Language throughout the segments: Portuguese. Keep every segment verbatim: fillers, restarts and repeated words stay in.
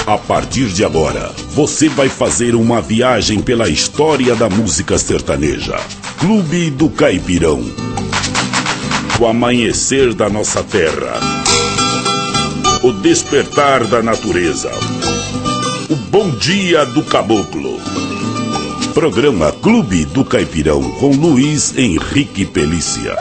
A partir de agora, você vai fazer uma viagem pela história da música sertaneja. Clube do Caipirão. O amanhecer da nossa terra. O despertar da natureza. O bom dia do caboclo. Programa Clube do Caipirão com Luiz Henrique Pelícia.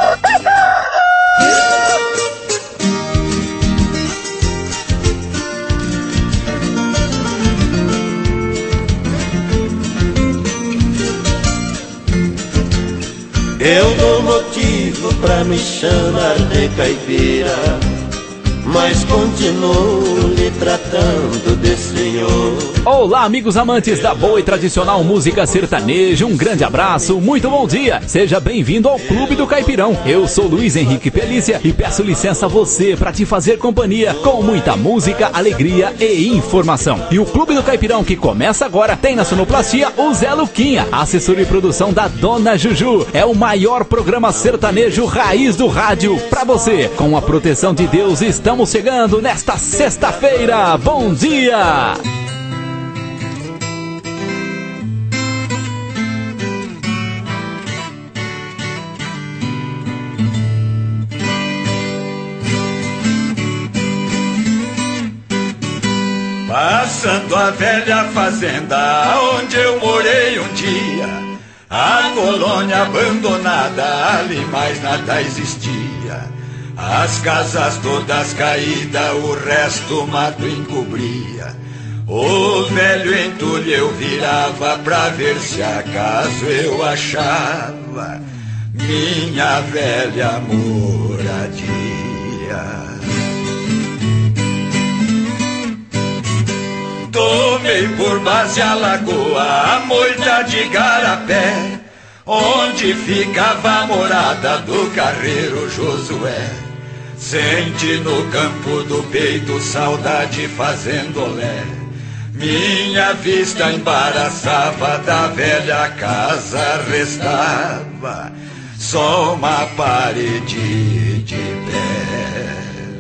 Eu dou motivo pra me chamar de caipira, mas continuo lhe tratando de senhor. Olá, amigos amantes da boa e tradicional música sertaneja, um grande abraço, muito bom dia. Seja bem-vindo ao Clube do Caipirão. Eu sou Luiz Henrique Pelícia e peço licença a você para te fazer companhia com muita música, alegria e informação. E o Clube do Caipirão que começa agora tem na sonoplastia o Zé Luquinha, assessor de produção da Dona Juju. É o maior programa sertanejo raiz do rádio para você. Com a proteção de Deus, estamos chegando nesta sexta-feira. Bom dia! Passando a velha fazenda onde eu morei um dia, a colônia abandonada, ali mais nada existia. As casas todas caídas, o resto mato encobria. O velho entulho eu virava pra ver se acaso eu achava minha velha moradia. Tomei por base a lagoa, a moita de Garapé, onde ficava a morada do carreiro Josué. Senti no campo do peito saudade fazendo olé. Minha vista embaraçava, da velha casa restava só uma parede de pé.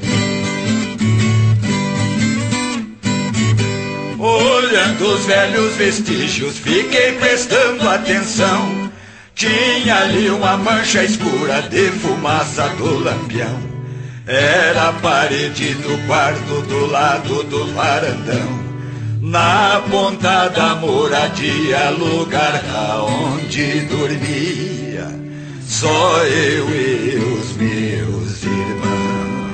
Olhando os velhos vestígios, fiquei prestando atenção. Tinha ali uma mancha escura de fumaça do lampião. Era a parede do quarto do lado do varandão. Na ponta da moradia, lugar aonde dormia só eu e os meus irmãos.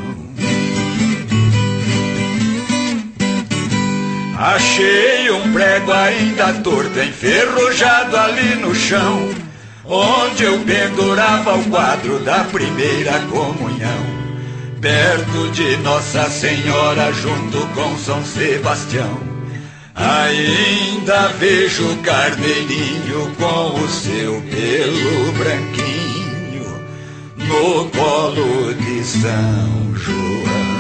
Achei um prego ainda torto, enferrujado ali no chão, onde eu pendurava o quadro da primeira comunhão. Perto de Nossa Senhora, junto com São Sebastião, ainda vejo o carneirinho com o seu pelo branquinho no colo de São João.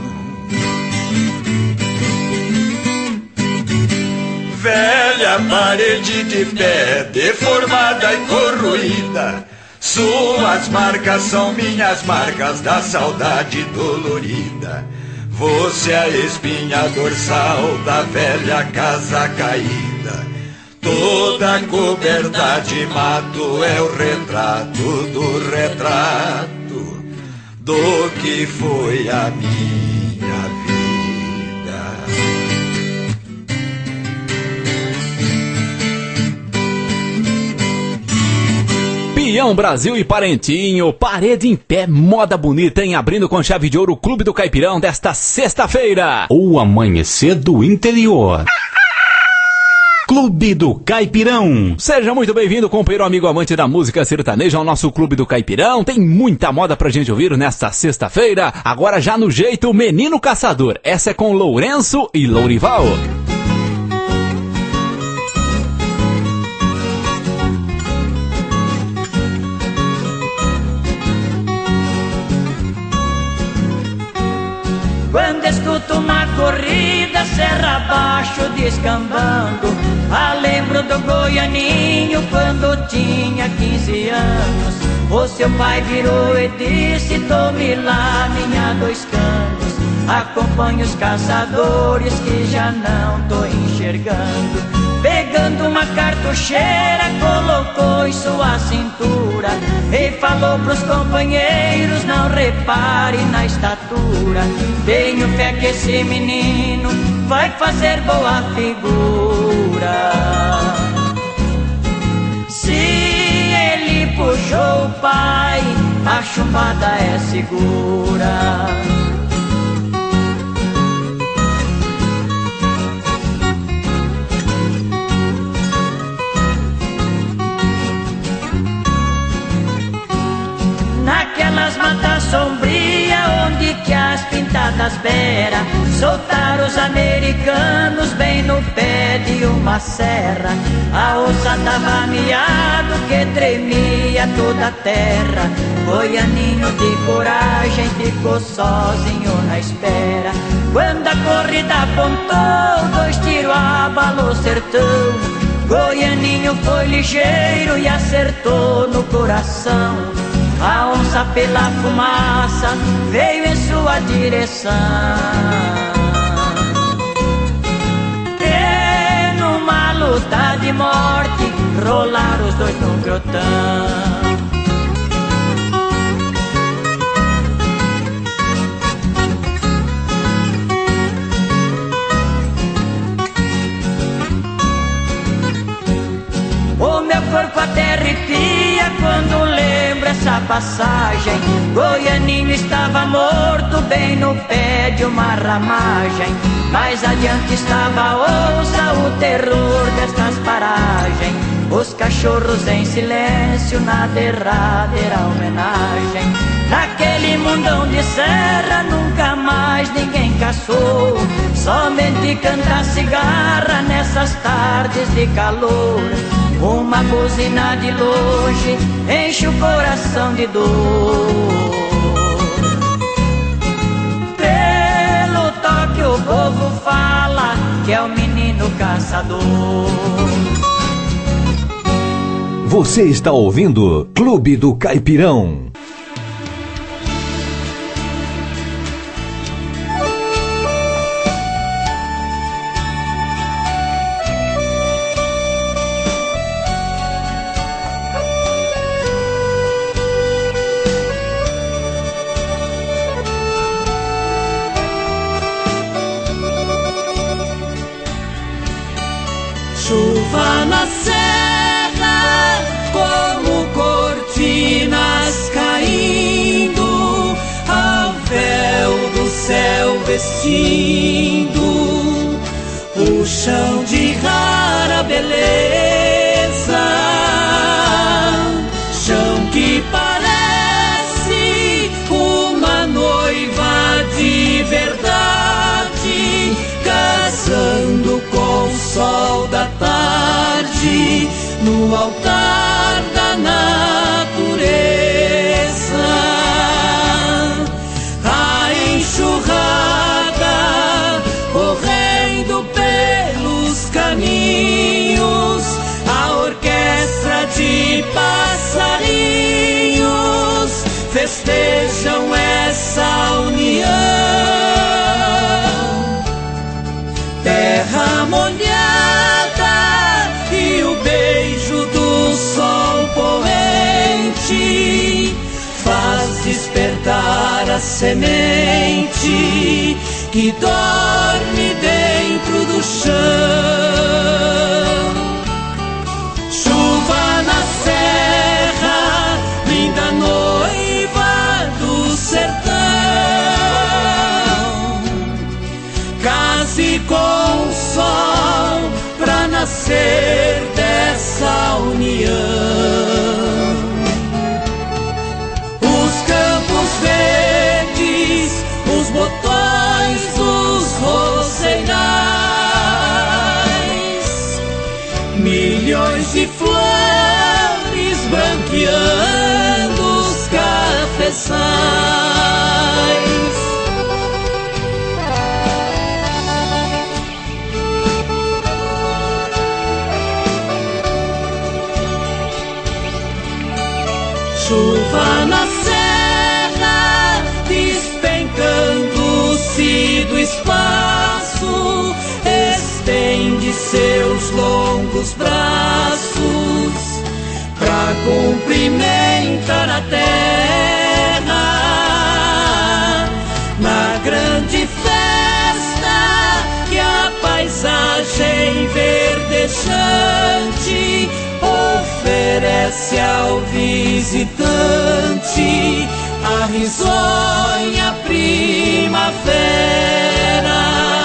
Velha parede de pé, deformada e corroída, suas marcas são minhas marcas da saudade dolorida. Você é a espinha dorsal da velha casa caída, toda coberta de mato é o retrato do retrato do que foi a minha vida. Pião, Brasil e Parentinho, parede em pé, moda bonita, em abrindo com chave de ouro o Clube do Caipirão desta sexta-feira. O amanhecer do interior. Clube do Caipirão. Seja muito bem-vindo, companheiro amigo amante da música sertaneja, ao nosso Clube do Caipirão. Tem muita moda pra gente ouvir nesta sexta-feira. Agora já no jeito Menino Caçador. Essa é com Lourenço e Lourival. Quando escuto uma corrida, serra abaixo descambando, ah, lembro do Goianinho quando tinha quinze anos. O seu pai virou e disse: tome lá, minha dois canos, acompanho os caçadores que já não tô enxergando. Pegando uma cartucheira, colocou em sua cintura e falou pros companheiros, não repare na estatura. Tenho fé que esse menino vai fazer boa figura. Se ele puxou o pai, a chumbada é segura. Naquelas matas sombrias onde que as pintadas beira, soltaram os americanos bem no pé de uma serra. A onça tava miado que tremia toda a terra. Goianinho de coragem ficou sozinho na espera. Quando a corrida apontou, dois tiros abalou o sertão. Goianinho foi ligeiro e acertou no coração. A onça pela fumaça veio em sua direção. E numa luta de morte rolaram os dois no grotão. O meu corpo até arrepia quando lembro essa passagem. Goianinho estava morto bem no pé de uma ramagem. Mais adiante estava a onça, o terror destas paragens. Os cachorros em silêncio na derradeira homenagem. Naquele mundão de serra nunca mais ninguém caçou. Somente canta cigarra nessas tardes de calor. Uma buzina de longe enche o coração de dor. Pelo toque o povo fala que é o menino caçador. Você está ouvindo Clube do Caipirão. Chuva na serra, como cortinas caindo, a véu do céu vestindo, o chão de rara beleza, chão que parece uma noiva de verdade, casando com o sol da tarde no altar da natureza. A enxurrada correndo pelos caminhos, a orquestra de passarinhos festejam essa união. Terra molhada e o beijo do sol poente faz despertar a semente que dorme dentro do chão. Chuva na serra, linda noiva do sertão, case com o sol pra nascer dessa união. Os campos verdes, os botões dos roceirais, milhões de flores branqueando os cafezais. Chuva na serra, despencando-se pra cumprimentar a terra na grande festa que a paisagem verdejante oferece ao visitante a risonha primavera.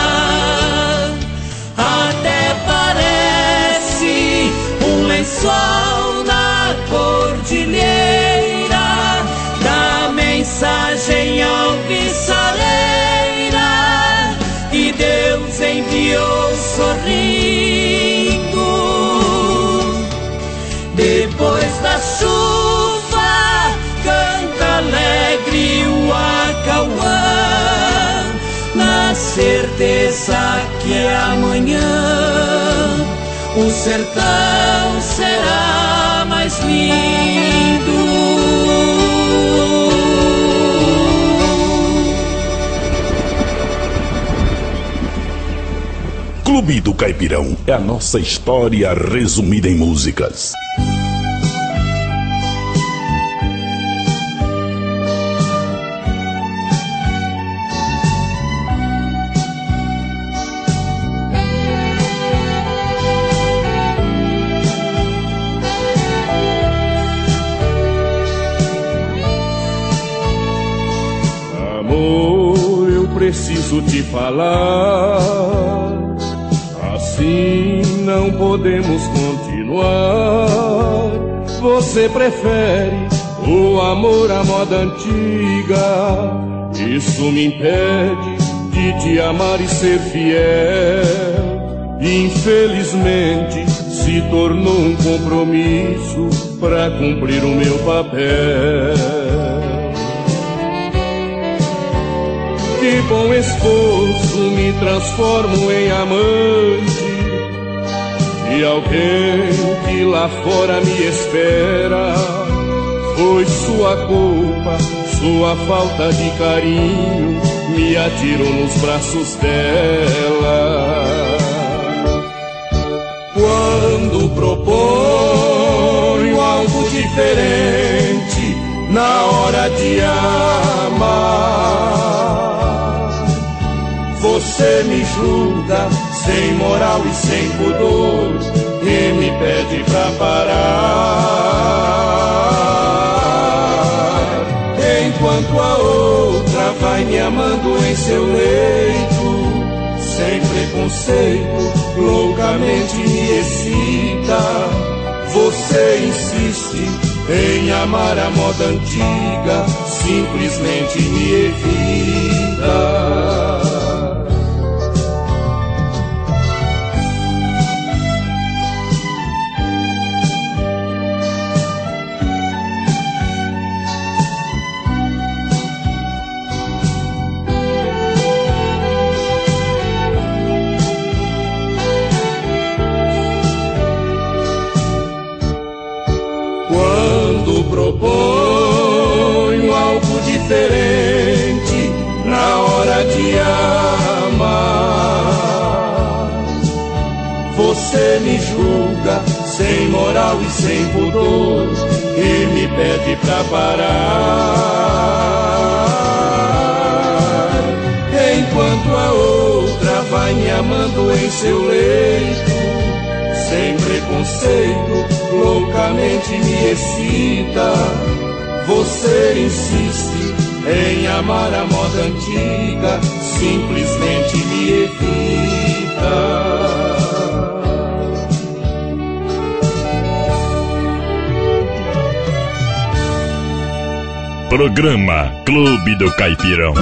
Até parece um lençol na cordilheira da mensagem alvissareira que Deus enviou sorrindo. Depois da chuva canta alegre o acauã, na certeza que amanhã o sertão será mais lindo. Clube do Caipirão é a nossa história resumida em músicas. Amor, eu preciso te falar. Assim não podemos continuar. Você prefere o amor à moda antiga. Isso me impede de te amar e ser fiel. Infelizmente se tornou um compromisso pra cumprir o meu papel. De bom esposo me transformo em amante de alguém que lá fora me espera. Foi sua culpa, sua falta de carinho me atirou nos braços dela. Quando proponho algo diferente na hora de amar, você me julga sem moral e sem pudor e me pede pra parar. Enquanto a outra vai me amando em seu leito, sem preconceito, loucamente me excita. Você insiste em amar a moda antiga, simplesmente me evita. Proponho algo diferente na hora de amar, você me julga sem moral e sem pudor e me pede pra parar. Enquanto a outra vai me amando em seu leito, sem preconceito, loucamente me excita. Você insiste em amar a moda antiga, simplesmente me evita. Programa Clube do Caipirão.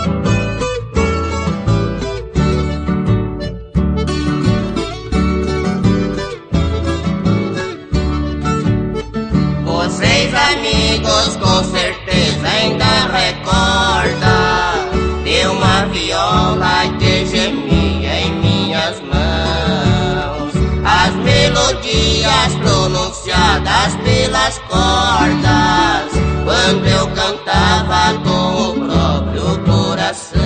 Com certeza ainda recorda de uma viola que gemia em minhas mãos, as melodias pronunciadas pelas cordas, quando eu cantava com o próprio coração.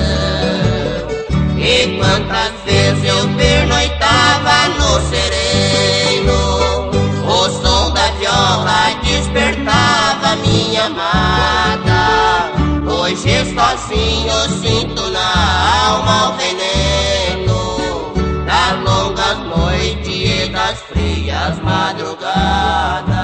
E quantas vezes eu pernoitava no sereno, o som da viola de sozinho sinto na alma o veneno das longas noites e das frias madrugadas.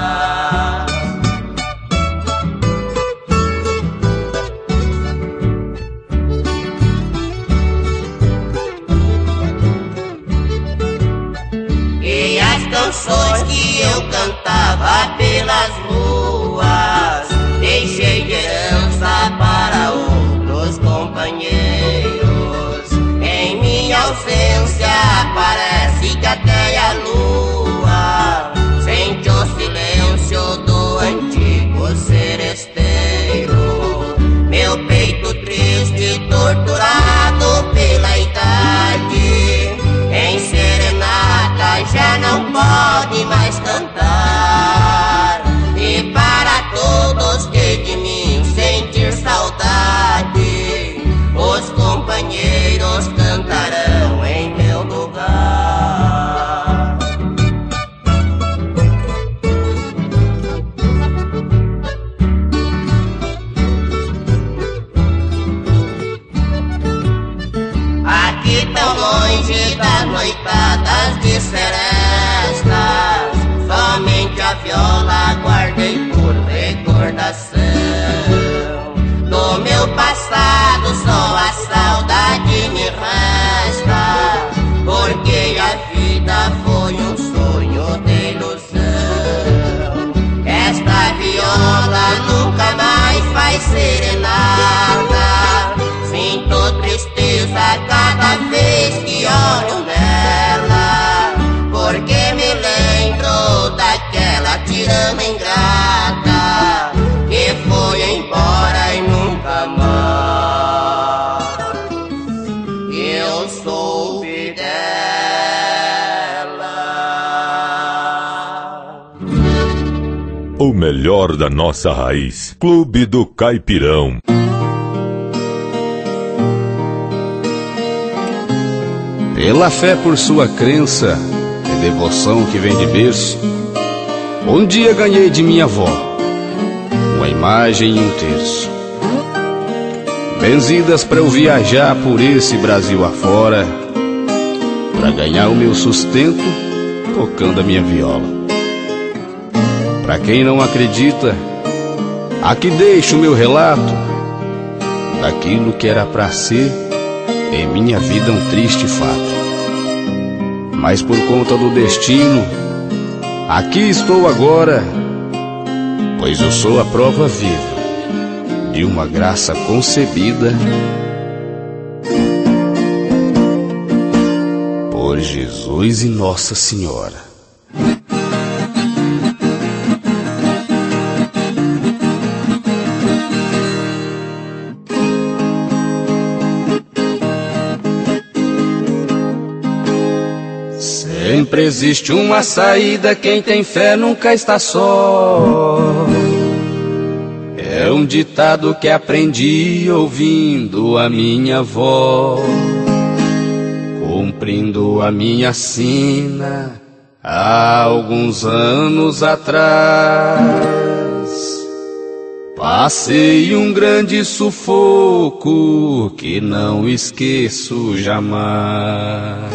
E as canções que eu cantava pelas ruas deixei de herança para outros companheiros. Em minha ausência parece que até a lua sente o silêncio do antigo seresteiro. Meu peito triste, torturado pela idade, em serenata já não pode mais cantar. E para todos que de mim sentir saudade, os companheiros cantarão em meu lugar. Aqui tão longe das noitadas de serestas, somente a viola guardei por recordação. Do meu passado só a saudade me resta, porque a vida foi um sonho de ilusão. Esta viola nunca mais vai serenata, sinto tristeza cada vez que olho nela, porque me lembro daquela tirana ingrata que foi embora e nunca mais eu soube dela. O melhor da nossa raiz. Clube do Caipirão. Pela fé por sua crença e devoção que vem de berço, um dia ganhei de minha avó uma imagem e um terço, benzidas pra eu viajar por esse Brasil afora, pra ganhar o meu sustento tocando a minha viola. Pra quem não acredita, aqui deixo o meu relato daquilo que era pra ser em minha vida um triste fato. Mas por conta do destino, aqui estou agora, pois eu sou a prova viva de uma graça concebida por Jesus e Nossa Senhora. Sempre existe uma saída, quem tem fé nunca está só. É um ditado que aprendi ouvindo a minha avó, cumprindo a minha sina há alguns anos atrás. Passei um grande sufoco que não esqueço jamais.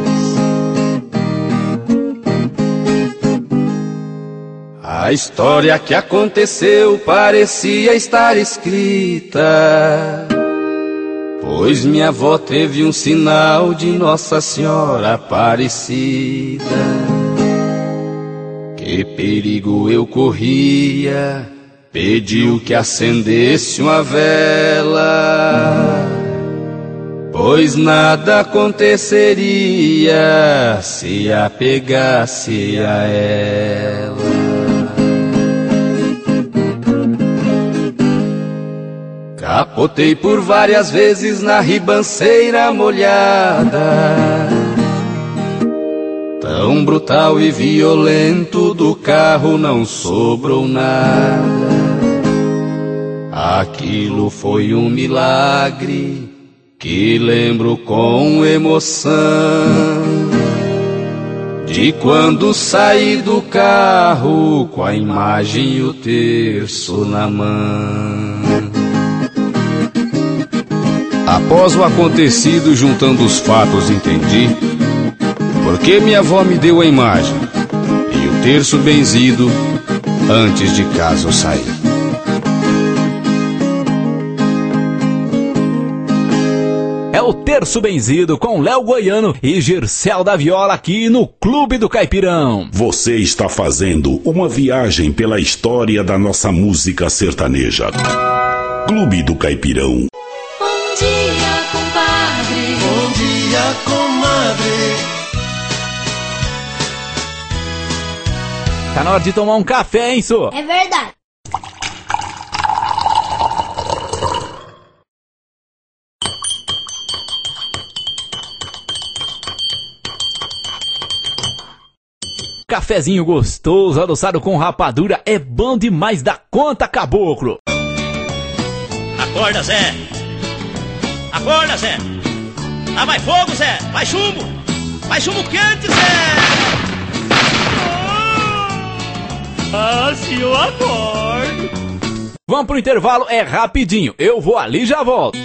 A história que aconteceu parecia estar escrita, pois minha avó teve um sinal de Nossa Senhora Aparecida. Que perigo eu corria, pediu que acendesse uma vela, pois nada aconteceria se apegasse a ela. Capotei por várias vezes na ribanceira molhada, tão brutal e violento do carro não sobrou nada. Aquilo foi um milagre que lembro com emoção, de quando saí do carro com a imagem e o terço na mão. Após o acontecido, juntando os fatos, entendi porque minha avó me deu a imagem e o terço benzido antes de casa eu saí. É o Terço Benzido com Léo Goiano e Gircel da Viola aqui no Clube do Caipirão. Você está fazendo uma viagem pela história da nossa música sertaneja. Clube do Caipirão. Bom dia, compadre. Bom dia, comadre. Tá na hora de tomar um café, hein, Sô? É verdade. Cafezinho gostoso, adoçado com rapadura, é bom demais da conta, caboclo. Acorda, Zé. Acorda, Zé. Ah, vai fogo, Zé. Vai chumbo. Vai chumbo quente, Zé. Ah, se eu acordo. Vamos pro intervalo, é rapidinho. Eu vou ali e já volto.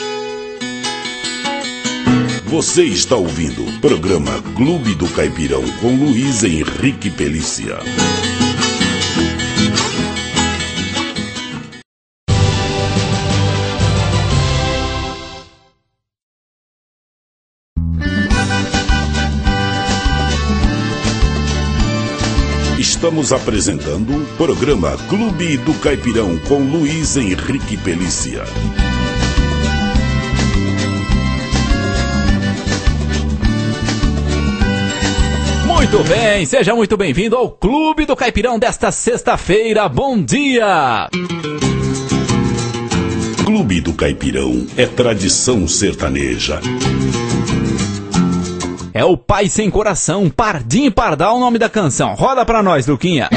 Você está ouvindo o programa Clube do Caipirão com Luiz Henrique Pelícia. Estamos apresentando o programa Clube do Caipirão com Luiz Henrique Pelícia. Muito bem, seja muito bem-vindo ao Clube do Caipirão desta sexta-feira. Bom dia! Clube do Caipirão é tradição sertaneja. É o Pai Sem Coração, Pardim Pardal, o nome da canção. Roda pra nós, Luquinha.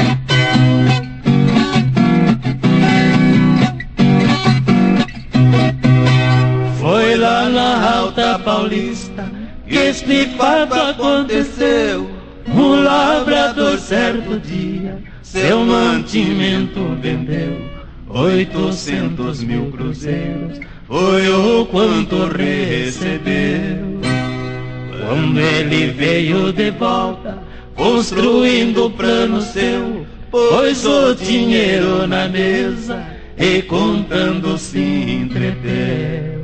Foi lá na Alta Paulista que este fato aconteceu. Um lavrador certo dia seu mantimento vendeu. Oitocentos mil cruzeiros foi o quanto recebeu. Quando ele veio de volta, construindo o plano seu, pôs o dinheiro na mesa e contando se entreteu.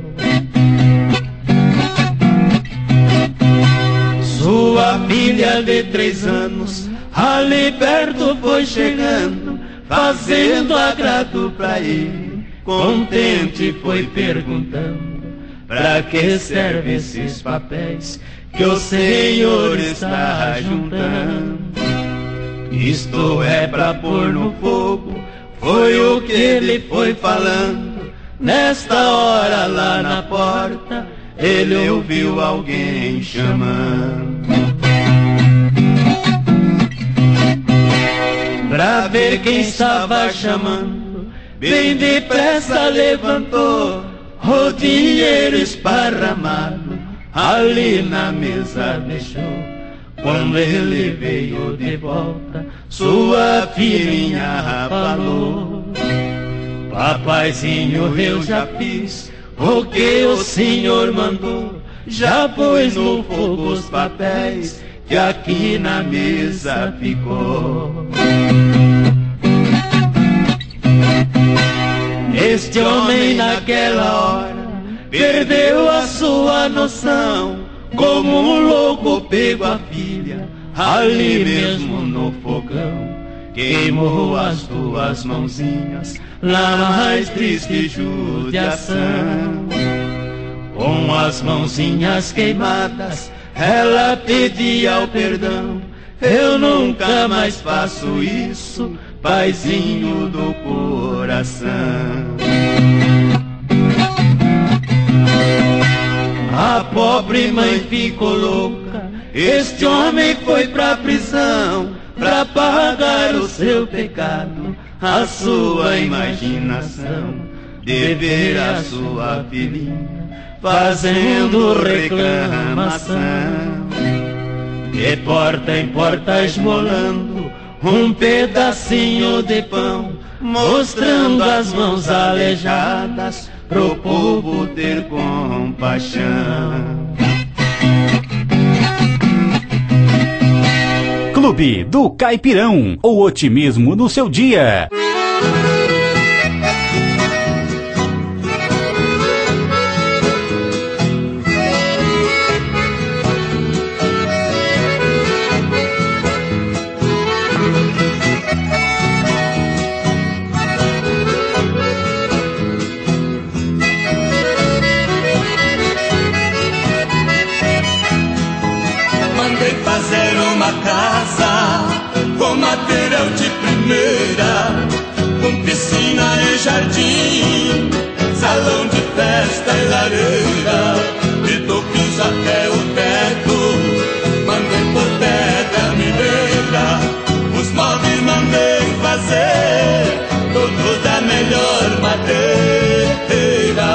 Sua filha de três anos ali perto foi chegando, fazendo agrado pra ele. Contente foi perguntando: pra que servem esses papéis que o senhor está juntando? Isto é pra pôr no fogo, foi o que ele foi falando. Nesta hora lá na porta ele ouviu alguém chamando. Pra ver quem estava chamando, bem depressa levantou o dinheiro esparramado, ali na mesa deixou. Quando ele veio de volta, sua filhinha falou: papaizinho, eu já fiz o que o senhor mandou, já pôs no fogo os papéis que aqui na mesa ficou. Este homem naquela hora perdeu a sua noção, como um louco pegou a filha ali mesmo no fogão. Queimou as duas mãozinhas na mais triste judiação. Com as mãozinhas queimadas ela pedia o perdão: eu nunca mais faço isso, paizinho do coração. A pobre mãe ficou louca, este homem foi pra prisão, pra pagar o seu pecado, a sua imaginação, de ver a sua filhinha fazendo reclamação. De porta em porta esmolando um pedacinho de pão, mostrando as mãos aleijadas pro povo ter compaixão. Clube do Caipirão, o otimismo no seu dia. Fazer uma casa com material de primeira, com piscina e jardim, salão de festa e lareira, de toquinhos até o teto. Mandei por pedra mineira, os móveis mandei fazer, todos da melhor madeira.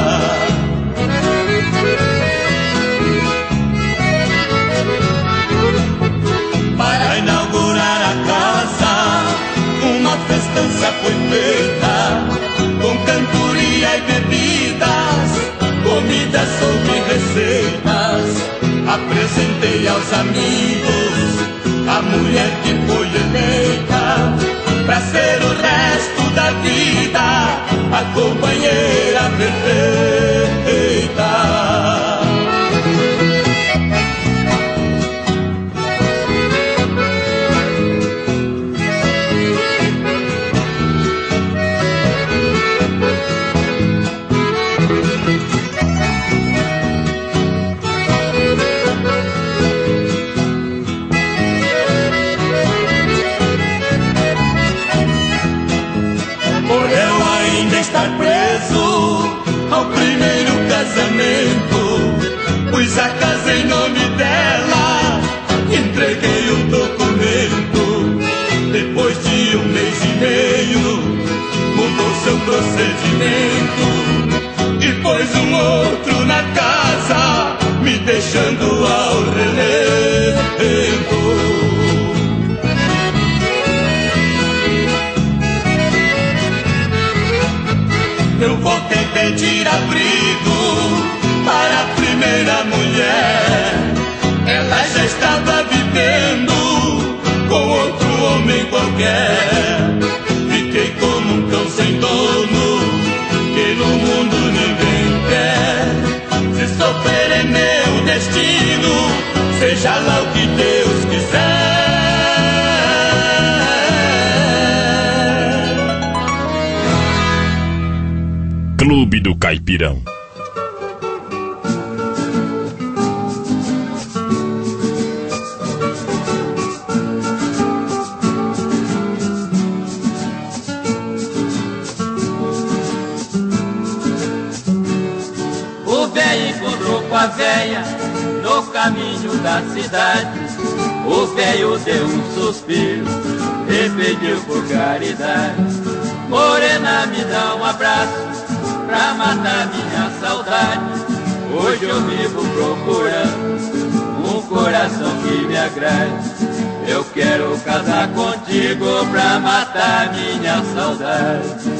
Festança foi feita com cantoria e bebidas, comida sob receitas. Apresentei aos amigos a mulher que foi eleita pra ser o resto da vida a companheira perfeita. Estar preso ao primeiro casamento, pus a casa em nome dela, entreguei o documento. Depois de um mês e meio, mudou seu procedimento e pôs um outro na casa, me deixando ao relento. Eu voltei pedir abrigo para a primeira mulher. Ela já estava vivendo com outro homem qualquer. Fiquei como um cão sem dono, que no mundo ninguém quer. Se sofrer é meu destino, seja lá o que Deus quiser. Clube do Caipirão. O velho encontrou com a velha no caminho da cidade. O velho deu um suspiro e pediu por caridade: morena, me dá um abraço pra matar minha saudade. Hoje eu vivo procurando um coração que me agrade. Eu quero casar contigo pra matar minha saudade.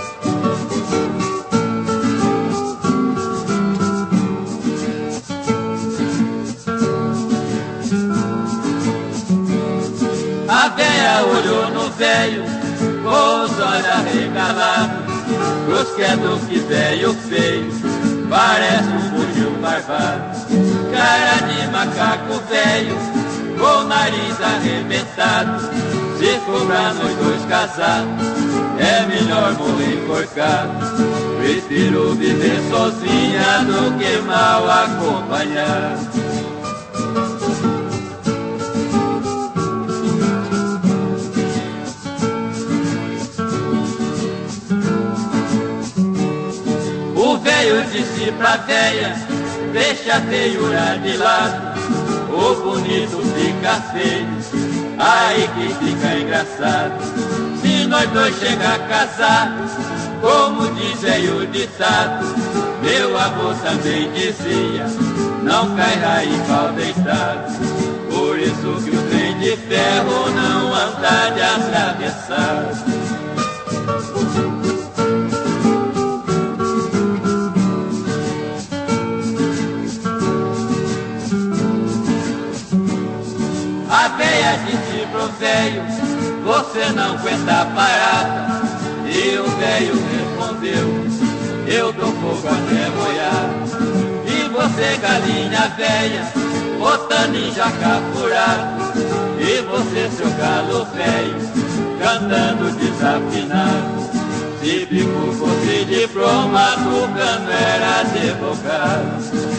A véia olhou no velho com os olhos arregalados. Cruz credo que velho feio, parece um bugio barbado. Cara de macaco velho, com o nariz arrebentado. Se for pra nós dois casados, é melhor morrer enforcado. Prefiro viver sozinha do que mal acompanhado. Eu disse pra véia, deixa a feiura de lado. O bonito fica feio, aí que fica engraçado. Se nós dois chegar a casar, como diz aí o ditado, meu avô também dizia, não cai raiz mal deitado. Por isso que o trem de ferro não anda de atravessar. velho, você não aguenta parada. E o velho respondeu, eu dou fogo até boiar. E você, galinha velha, botando em jaca furado. E você, seu galo velho, cantando desafinado. Se bico fosse de broma, Tucano era advogado.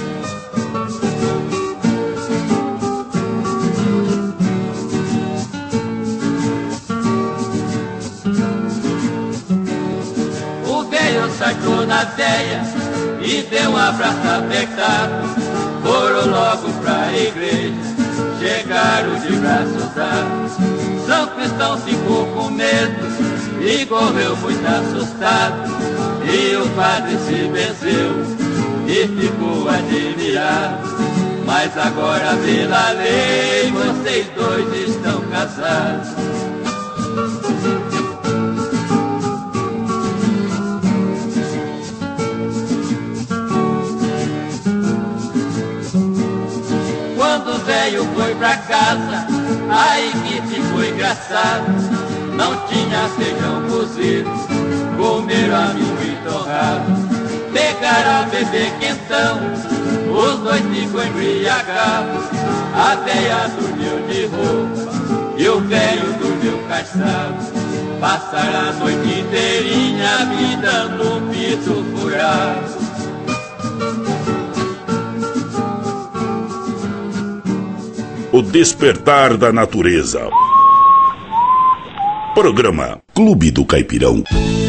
Sacou na veia e deu um abraço apertado. Foram logo pra igreja, chegaram de braços dados. São Cristão ficou com medo e correu muito assustado. E o padre se benzeu e ficou admirado. Mas agora pela lei vocês dois estão casados. Velho foi pra casa, aí que ficou engraçado. Não tinha feijão cozido, comeram amigo e torrado. Pegaram a bebê quentão, os dois ficou embriagados. A véia dormiu de roupa e o velho dormiu caçado. Passaram a noite inteirinha me dando um pito furado. O despertar da natureza. Programa Clube do Caipirão.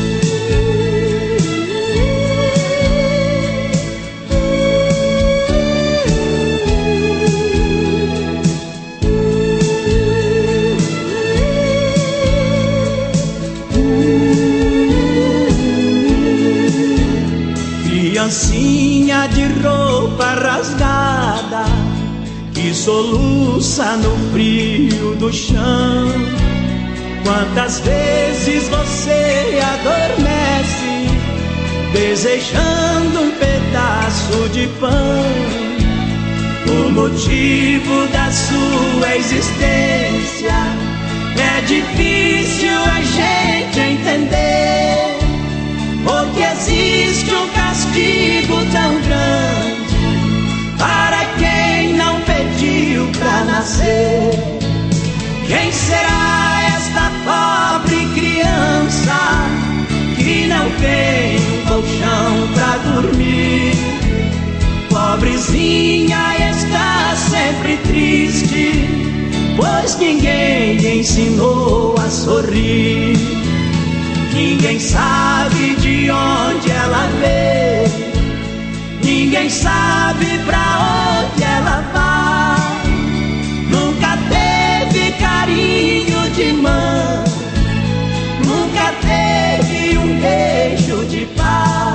Criancinha de roupa rasgada que soluça no frio do chão. Quantas vezes você adormece desejando um pedaço de pão? O motivo da sua existência é difícil a gente entender, porque existe um castigo tão grande para quem não pediu pra nascer. Quem será esta pobre criança que não tem um colchão pra dormir? Pobrezinha está sempre triste, pois ninguém lhe ensinou a sorrir. Ninguém sabe de onde ela veio, ninguém sabe pra onde ela vai. Nunca teve carinho de mãe, nunca teve um beijo de pai.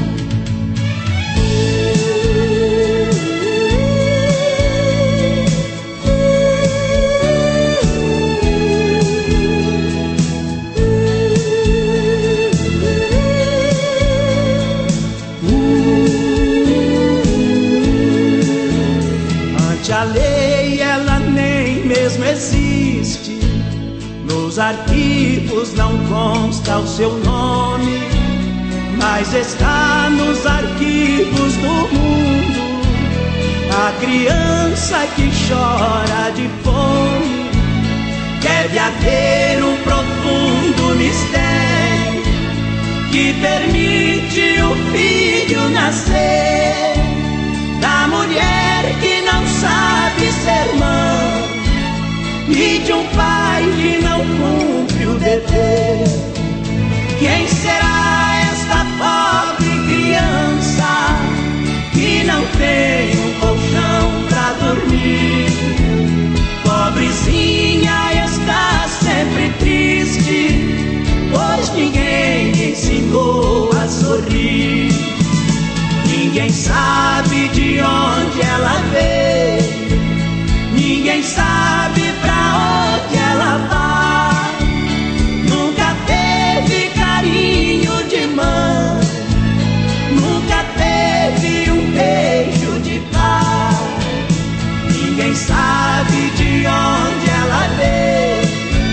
A lei ela nem mesmo existe, nos arquivos não consta o seu nome, mas está nos arquivos do mundo. A criança que chora de fome, deve haver um profundo mistério que permite o filho nascer da mulher que não sabe ser mãe e de um pai que não cumpre o dever. Quem será esta pobre criança que não tem um colchão pra dormir? Pobrezinha está sempre triste, pois ninguém lhe ensinou a sorrir. Ninguém sabe de onde ela veio, ninguém sabe pra onde ela vai. Nunca teve carinho de mãe, nunca teve um beijo de pai. Ninguém sabe de onde ela veio,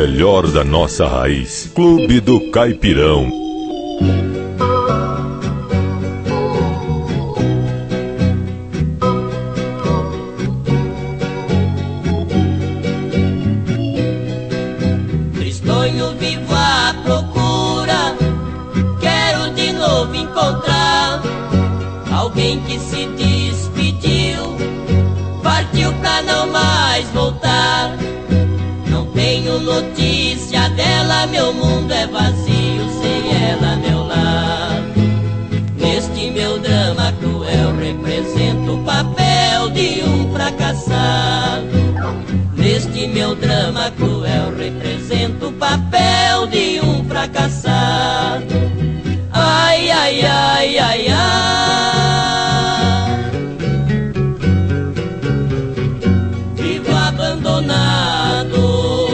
melhor da nossa raiz. Clube do Caipirão. Tristonho vivo à procura, quero de novo encontrar alguém que se despediu, partiu pra não mais voltar. Não tenho notícia dela, meu mundo é vazio sem ela, meu lar. Neste meu drama cruel represento o papel de um fracassado. Neste meu drama cruel represento o papel de um fracassado. Ai, ai, ai, ai, ai. Vivo abandonado.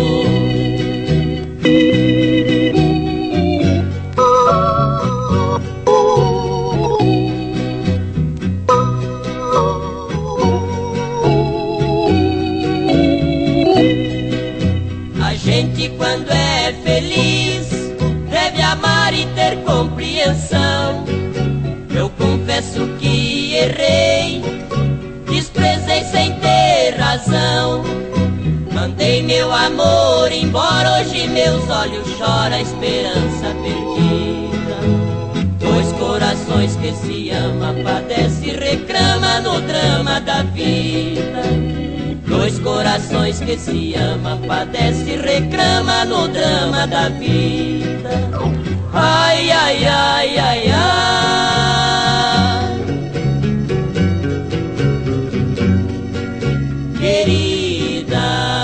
A gente quando é feliz deve amar e ter compreensão. Eu confesso que errei, desprezei sem ter razão. Mandei meu amor embora, hoje meus olhos choram a esperança perdida. Dois corações que se amam, padece e reclama no drama da vida. Dois corações que se amam, padece e reclama no drama da vida. Ai, ai, ai, ai, ai. Querida,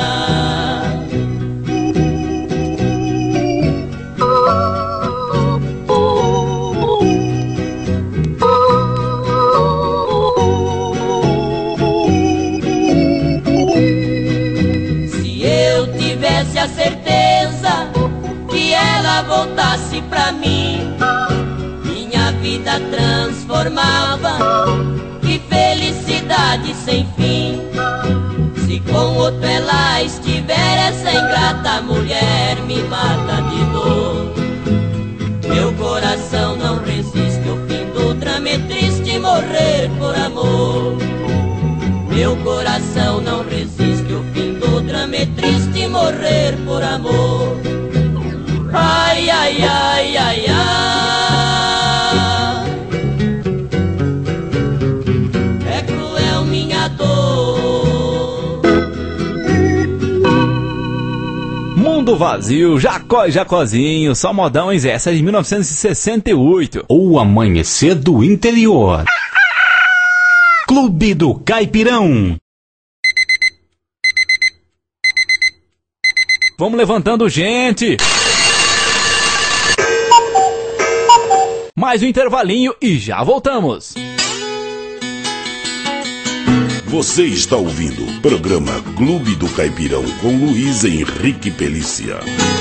se eu tivesse a certeza que ela voltasse pra mim, minha vida transformava, que felicidade sem fim. Se com outro ela estiver, essa ingrata mulher me mata de dor. Meu coração não resiste, o fim do drama é triste, morrer por amor. Meu coração não resiste, o fim do drama é triste, morrer por amor. Ai, ai, ai, ai, ai. É cruel minha dor. Mundo Vazio, Jacó e Jacozinho, só modões, essa é de mil novecentos e sessenta e oito. O Amanhecer do Interior. Clube do Caipirão. Vamos levantando, gente. Mais um intervalinho e já voltamos. Você está ouvindo o programa Clube do Caipirão com Luiz Henrique Pelícia.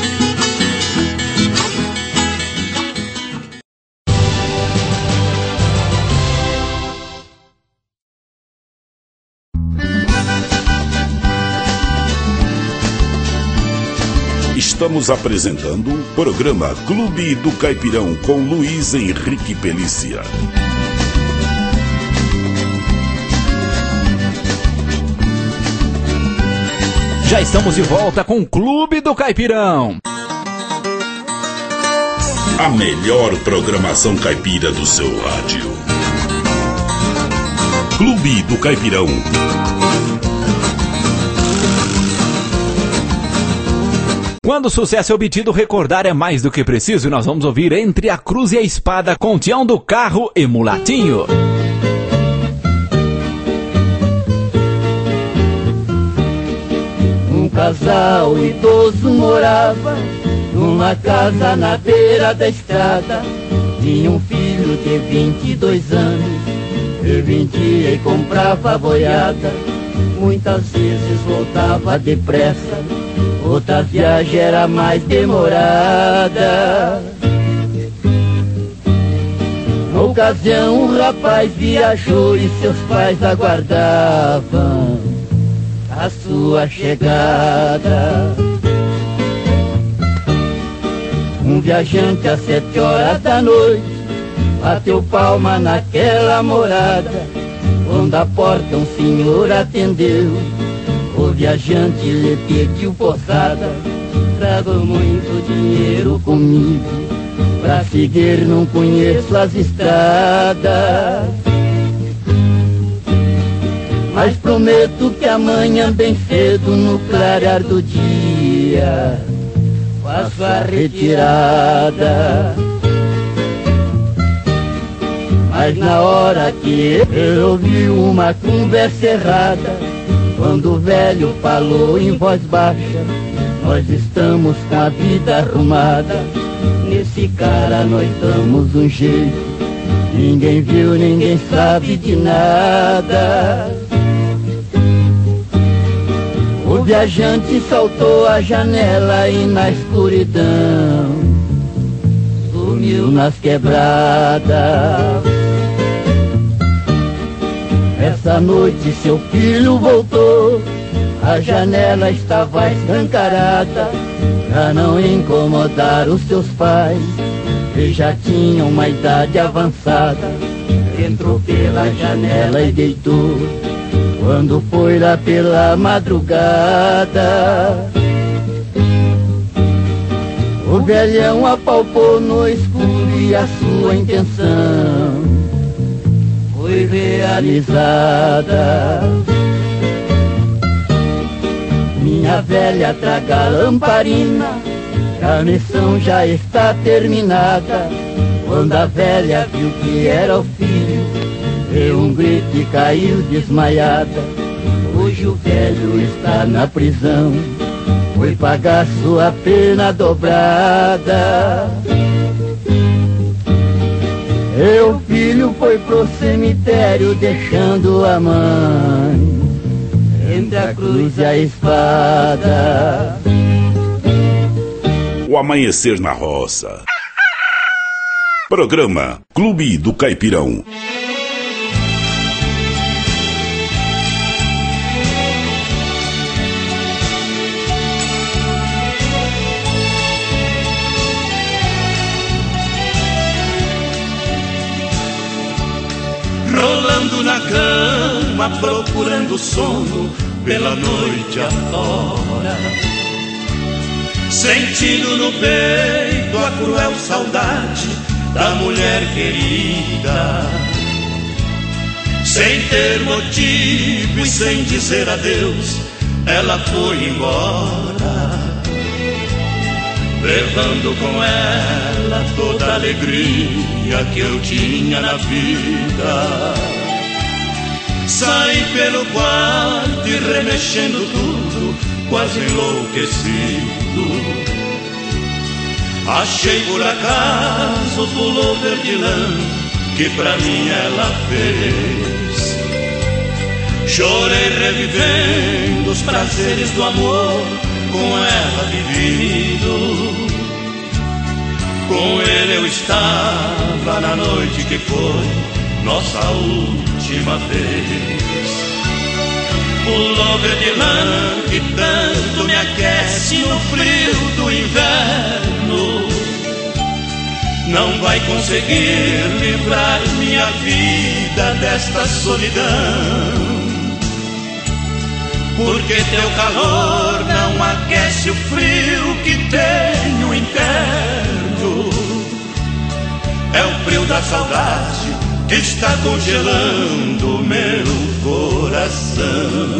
Estamos apresentando o programa Clube do Caipirão com Luiz Henrique Pelícia. Já estamos de volta com o Clube do Caipirão. A melhor programação caipira do seu rádio. Clube do Caipirão. Quando o sucesso é obtido, recordar é mais do que preciso. E nós vamos ouvir Entre a Cruz e a Espada com Tião do Carro e Mulatinho. Um casal idoso morava numa casa na beira da estrada. Tinha um filho de vinte e dois anos, que vendia e comprava boiada. Muitas vezes voltava depressa, outra viagem era mais demorada. Na ocasião o rapaz viajou e seus pais aguardavam a sua chegada. Um viajante às sete horas da noite bateu palma naquela morada. Quando a porta um senhor atendeu, o viajante lhe pediu posada. Trago muito dinheiro comigo, pra seguir não conheço as estradas. Mas prometo que amanhã bem cedo, no clarear do dia, faço a retirada. Mas na hora que eu ouvi uma conversa errada, quando o velho falou em voz baixa: nós estamos com a vida arrumada, nesse cara nós damos um jeito, ninguém viu, ninguém sabe de nada. O viajante saltou a janela e na escuridão sumiu nas quebradas. Essa noite seu filho voltou, a janela estava escancarada, pra não incomodar os seus pais, que já tinham uma idade avançada. Entrou pela janela e deitou, quando foi lá pela madrugada. O velhão apalpou no escuro e a sua intenção foi realizada. Minha velha, traga a lamparina, a missão já está terminada. Quando a velha viu que era o filho, deu um grito e caiu desmaiada. Hoje o velho está na prisão, foi pagar sua pena dobrada. Meu filho foi pro cemitério deixando a mãe entre a cruz e a espada. O Amanhecer na Roça. Programa Clube do Caipirão. Rolando na cama, procurando sono pela noite afora, sentindo no peito a cruel saudade da mulher querida. Sem ter motivo e sem dizer adeus, ela foi embora, levando com ela toda a alegria que eu tinha na vida. Saí pelo quarto e remexendo tudo, quase enlouquecido. Achei por acaso o pullover de lã que pra mim ela fez. Chorei revivendo os prazeres do amor com ela vivido. Com ele eu estava na noite que foi nossa última vez. Pullover de lã que tanto me aquece no frio do inverno, não vai conseguir livrar minha vida desta solidão. Porque teu calor não aquece o frio que tenho interno. É o frio da saudade que está congelando meu coração.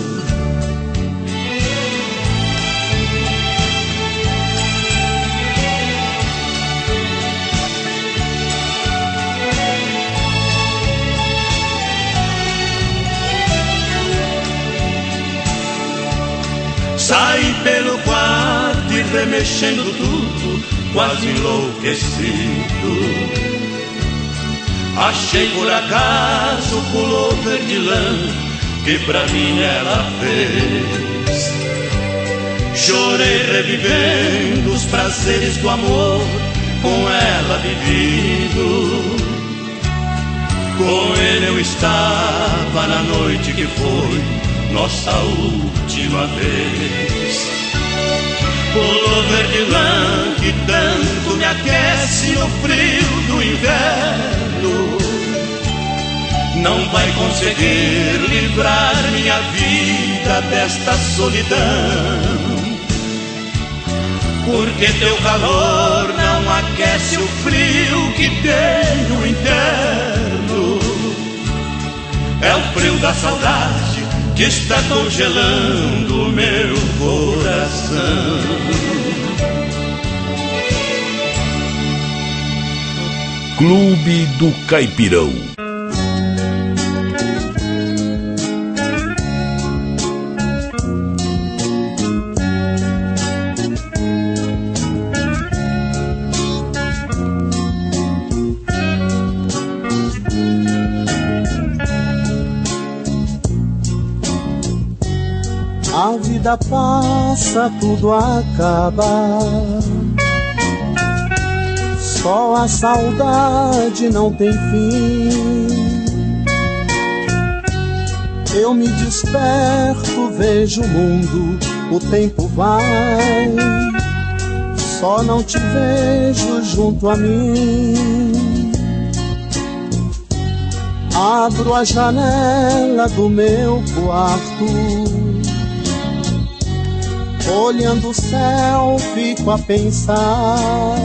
Saí pelo quarto e remexendo tudo, quase enlouquecido. Achei por acaso o pullover de lã que pra mim ela fez. Chorei revivendo os prazeres do amor com ela vivido. Com ele eu estava na noite que foi nossa última vez. pullover de lã que tanto me aquece no frio do inverno não vai conseguir livrar minha vida desta solidão. Porque teu calor não aquece o frio que tem no inverno. É o frio da saudade que está congelando o meu coração. Clube do Caipirão. A vida passa, tudo acaba, só a saudade não tem fim. Eu me desperto, vejo o mundo, o tempo vai, só não te vejo junto a mim. Abro a janela do meu quarto, olhando o céu, fico a pensar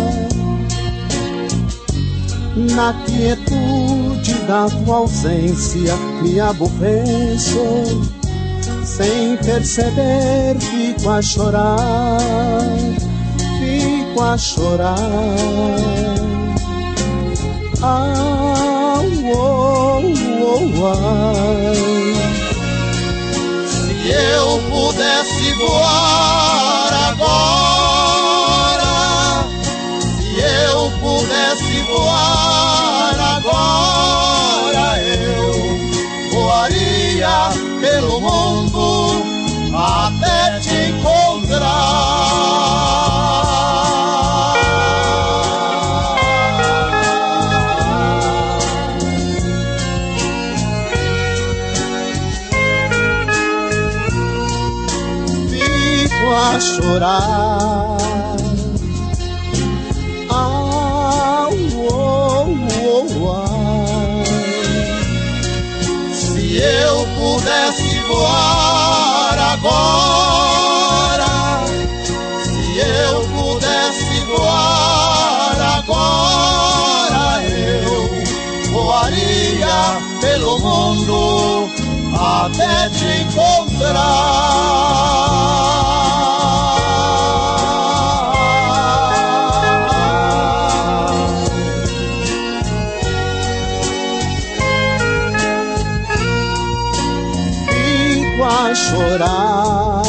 na quietude da tua ausência. Me aborreço, sem perceber, fico a chorar, fico a chorar. Ah, oh, oh, ai. Se eu pudesse voar agora, se eu pudesse voar agora, eu voaria pelo mundo até te encontrar. A chorar. Ah, oh, oh, ah. Se eu pudesse voar agora, se eu pudesse voar agora, eu voaria pelo mundo até te encontrar. A chorar.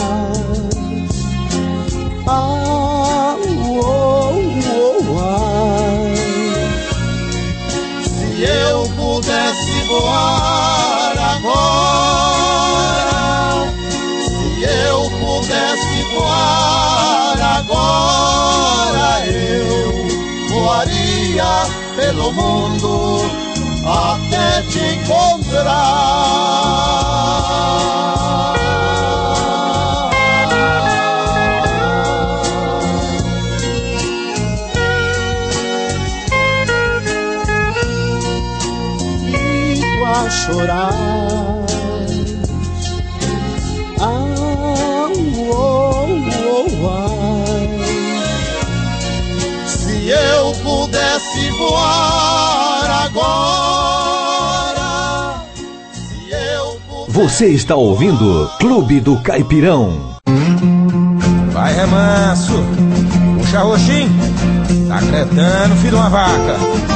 Ah, oh, oh, ai. Se eu pudesse voar agora, se eu pudesse voar agora, eu voaria pelo mundo até te encontrar. Chorar. Ah, oh, oh, ai. Se eu pudesse voar agora, se eu pudesse... Você está ouvindo Clube do Caipirão. Vai, remanso, puxa roxinho, tá cretando, filho de uma vaca.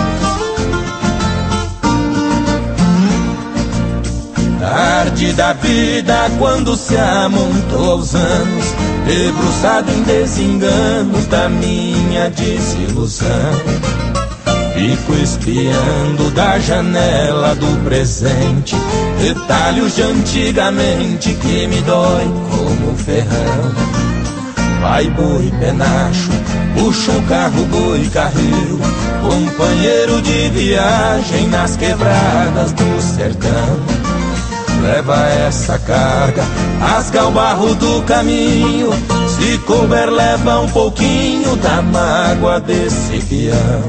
Tarde da vida, quando se amontou os anos, debruçado em desenganos da minha desilusão, fico espiando da janela do presente detalhes de antigamente que me dói como ferrão. Vai boi penacho, puxa o carro boi carreiro, companheiro de viagem nas quebradas do sertão. Leva essa carga, rasga o barro do caminho, Se couber, leva um pouquinho da mágoa desse peão.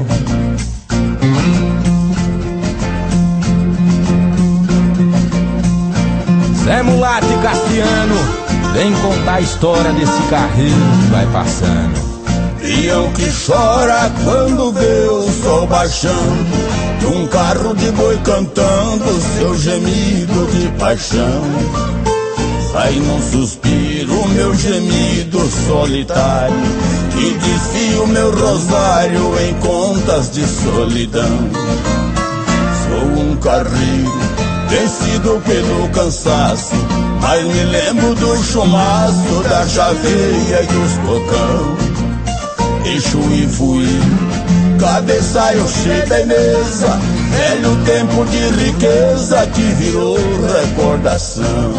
Zé Mulato e Cassiano, vem contar a história desse carreiro que vai passando. Peão que chora quando vê o sol baixando, de um carro de boi cantando seu gemido de paixão. Sai num suspiro meu gemido solitário, e desfio meu rosário em contas de solidão. Sou um carreiro vencido pelo cansaço, mas me lembro do chumaço, da chaveia e dos cocão. Eixo e fui, cabeçalho cheio da mesa, velho tempo de riqueza que virou recordação.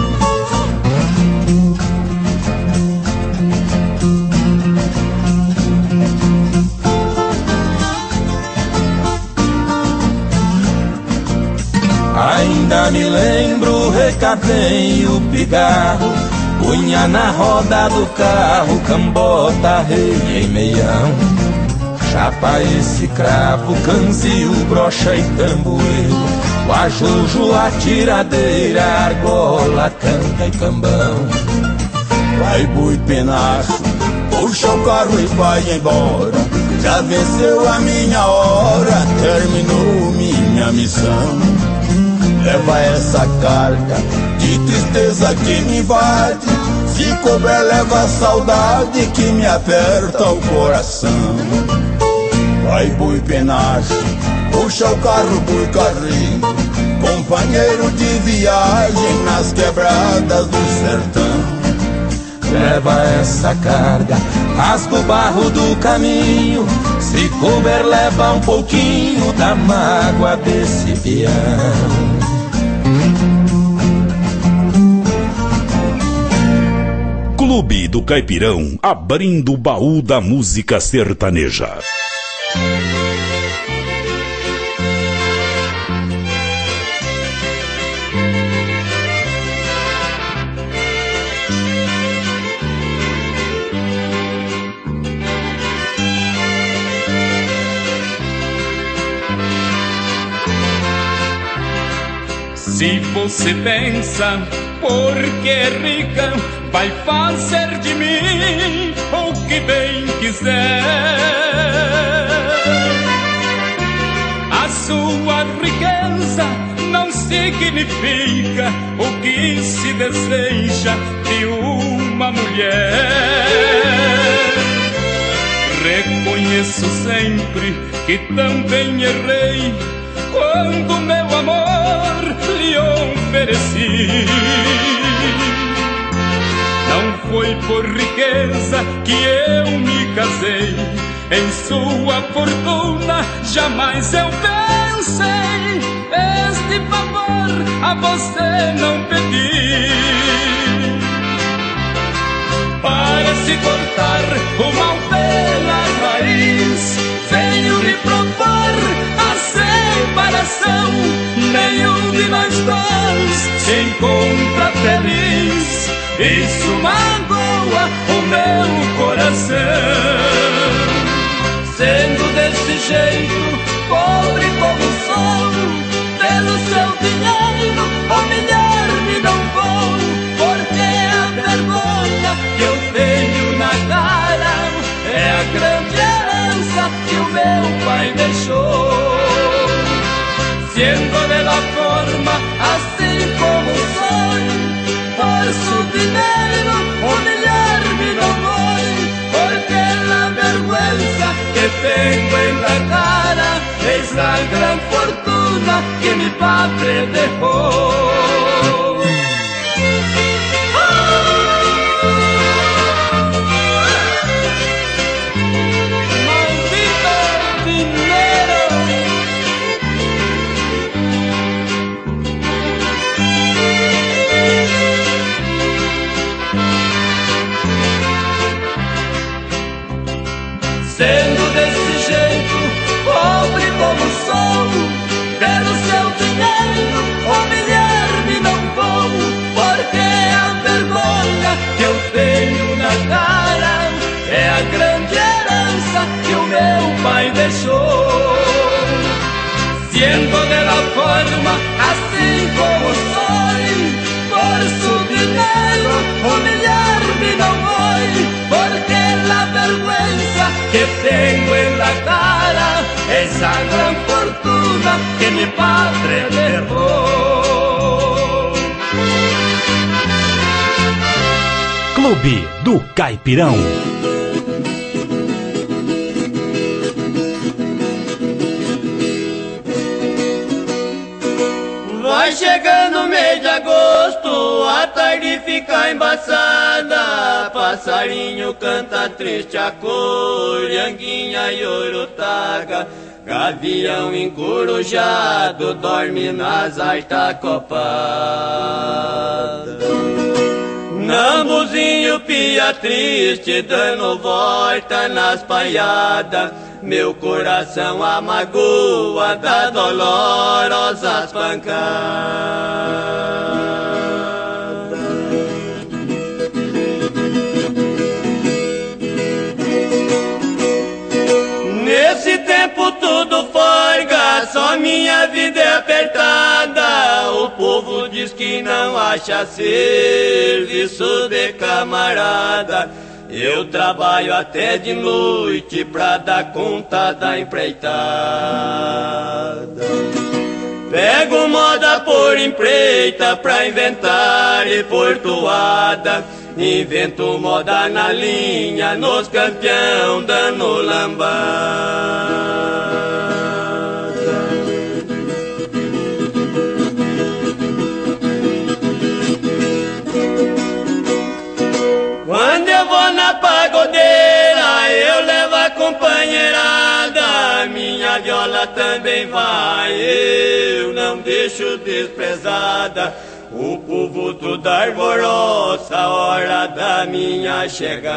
Ainda me lembro, recadei o pigarro, punha na roda do carro, cambota, rei em meião. Chapa esse cravo, canzil, brocha e tamboeiro, o ajujo, a tiradeira, argola, canga e cambão. Vai boi penacho, puxa o carro e vai embora, já venceu a minha hora, terminou minha missão. Leva essa carga de tristeza que me invade, se couber leva a saudade que me aperta o coração. Vai boi penacho, puxa o carro boi carrinho, companheiro de viagem nas quebradas do sertão. Leva essa carga, rasga o barro do caminho, se couber leva um pouquinho da mágoa desse peão. Clube do Caipirão, abrindo o baú da música sertaneja. Se você pensa, porque é rica, vai fazer de mim o que bem quiser. A sua riqueza não significa o que se deseja de uma mulher. Reconheço sempre que também errei quando meu amor lhe ofereci. Não foi por riqueza que eu me casei, em sua fortuna jamais eu pensei. Este favor a você não pedi, para se cortar o mal pela raiz, venho lhe propor a separação. Nenhum de nós dois se encontra feliz, isso magoa o meu coração. Sendo desse jeito, pobre como sou, pelo seu dinheiro humilhar-me não vou, porque a vergonha que eu tenho na cara é a grande herança que o meu pai deixou. Sendo de la forma assim como sou, por su dinheiro humilhar-me não vou, porque la vergüenza que tengo en la cara es la gran fortuna que mi padre dejó. Sendo desse jeito, pobre como sou, pelo seu dinheiro humilhar siendo de la forma así como soy. Por su dinero humillarme no voy, porque la vergüenza que tengo en la cara, esa gran fortuna que mi padre dejó. Clube do Caipirão. Vai chegando o mês de agosto, a tarde fica embaçada. Passarinho canta triste a cor, anguinha e urutaga. Gavião encorujado dorme nas aitas copadas. Nambuzinho pia triste dando volta nas palhadas. Meu coração amagoa da dolorosas pancadas. Nesse tempo tudo folga, só minha vida é apertada. O povo diz que não acha serviço de camarada. Eu trabalho até de noite pra dar conta da empreitada. Pego moda por empreita pra inventar e portuada. Invento moda na linha, nos campeão dando lambada. Quando eu vou na pagodeira, eu levo a companheirada. Minha viola também vai, eu não deixo desprezada. O povo tudo alvoroça a hora da minha chegada.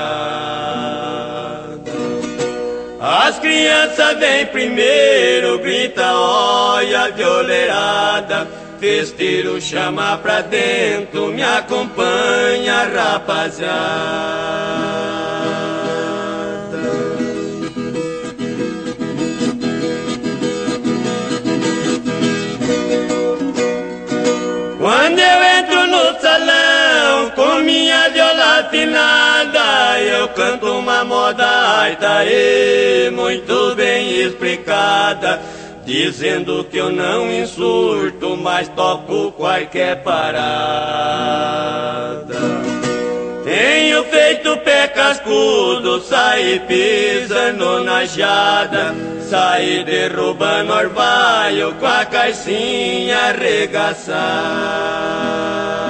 As crianças vêm primeiro, grita, olha a violeirada. Festeiro chama pra dentro, me acompanha, rapaziada. Quando eu entro no salão com minha viola afinada, eu canto uma moda aita e muito bem explicada, dizendo que eu não insurto, mas toco qualquer parada. Tenho feito pé cascudo, saí pisando na jada, saí derrubando orvalho com a caicinha arregaçada.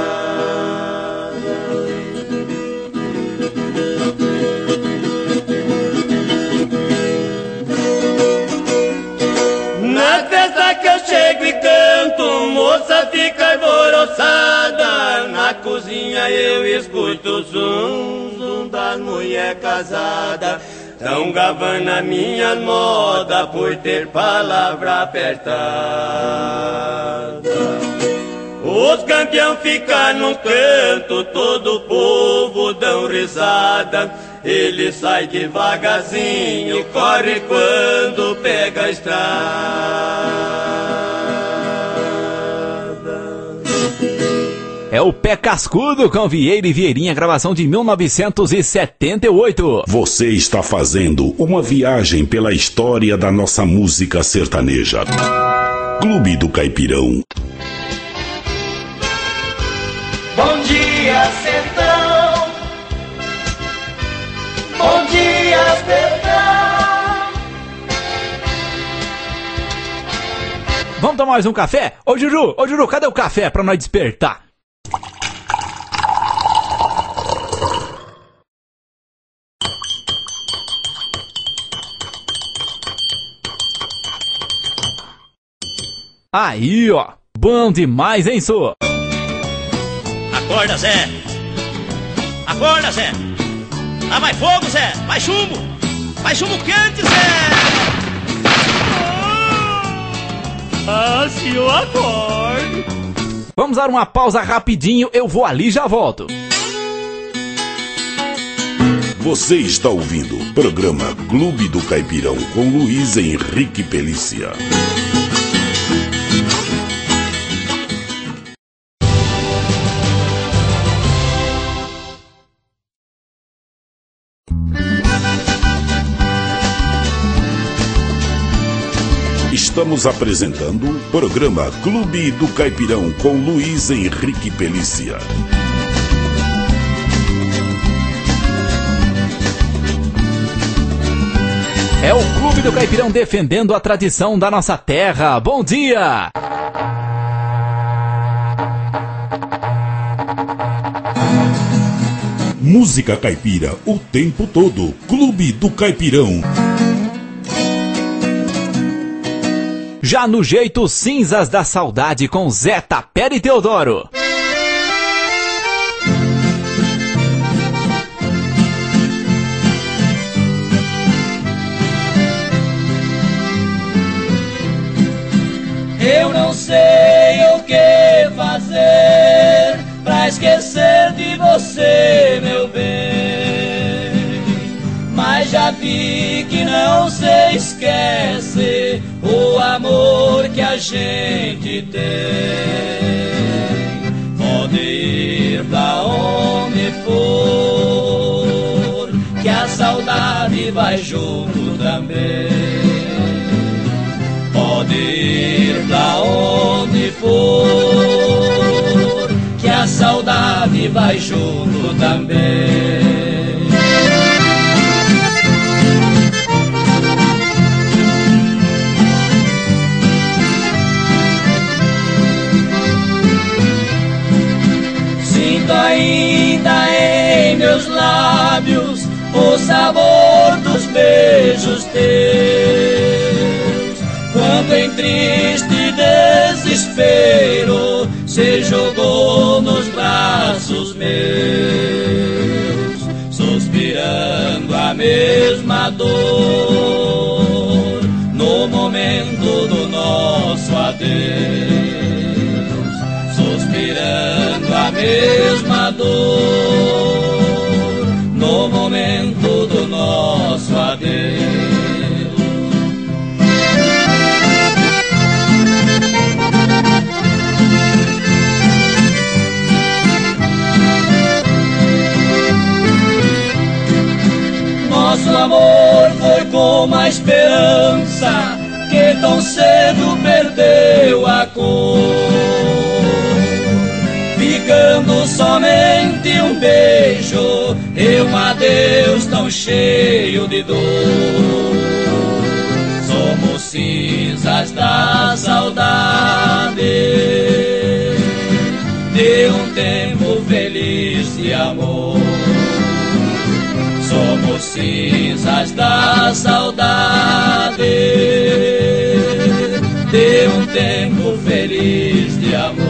Na festa que eu chego e canto, moça fica alvoroçada. Na cozinha eu escuto o zum, zum das mulher casada. Tão gavando a minha moda por ter palavra apertada. Os campeão ficam no canto, todo o povo dão risada. Ele sai devagarzinho, corre quando pega a estrada. É o Pé Cascudo com Vieira e Vieirinha, gravação de mil novecentos e setenta e oito. Você está fazendo uma viagem pela história da nossa música sertaneja. Clube do Caipirão. Bom dia, sertão. Bom dia, sertão. Vamos tomar mais um café? Ô Juju, ô Juju, cadê o café pra nós despertar? Aí, ó. Bom demais, hein, Sô? Acorda, Zé. Acorda, Zé. Lá vai fogo, Zé. Vai chumbo. Vai chumbo quente, Zé. Ah, se eu acordo. Vamos dar uma pausa rapidinho. Eu vou ali e já volto. Você está ouvindo o programa Clube do Caipirão com Luiz Henrique Pelícia. Estamos apresentando o programa Clube do Caipirão com Luiz Henrique Pelícia. É o Clube do Caipirão defendendo a tradição da nossa terra. Bom dia! Música caipira o tempo todo. Clube do Caipirão. Já no jeito Cinzas da Saudade com Zé Tapera e Teodoro. Eu não sei o que fazer pra esquecer de você, meu bem. Mas já vi que não se esquece o amor que a gente tem. Pode ir pra onde for, que a saudade vai junto também. Pode ir pra onde for, que a saudade vai junto também. Sinto ainda em meus lábios o sabor dos beijos teus, quando em triste desespero se jogou nos braços meus, suspirando a mesma dor no momento do nosso adeus, suspirando a mesma dor no momento do nosso adeus. Nosso amor foi como a esperança que tão cedo perdeu a cor, ficando somente um beijo e um adeus tão cheio de dor. Somos cinzas da saudade de um tempo feliz de amor. Somos cinzas da saudade de um tempo feliz de amor.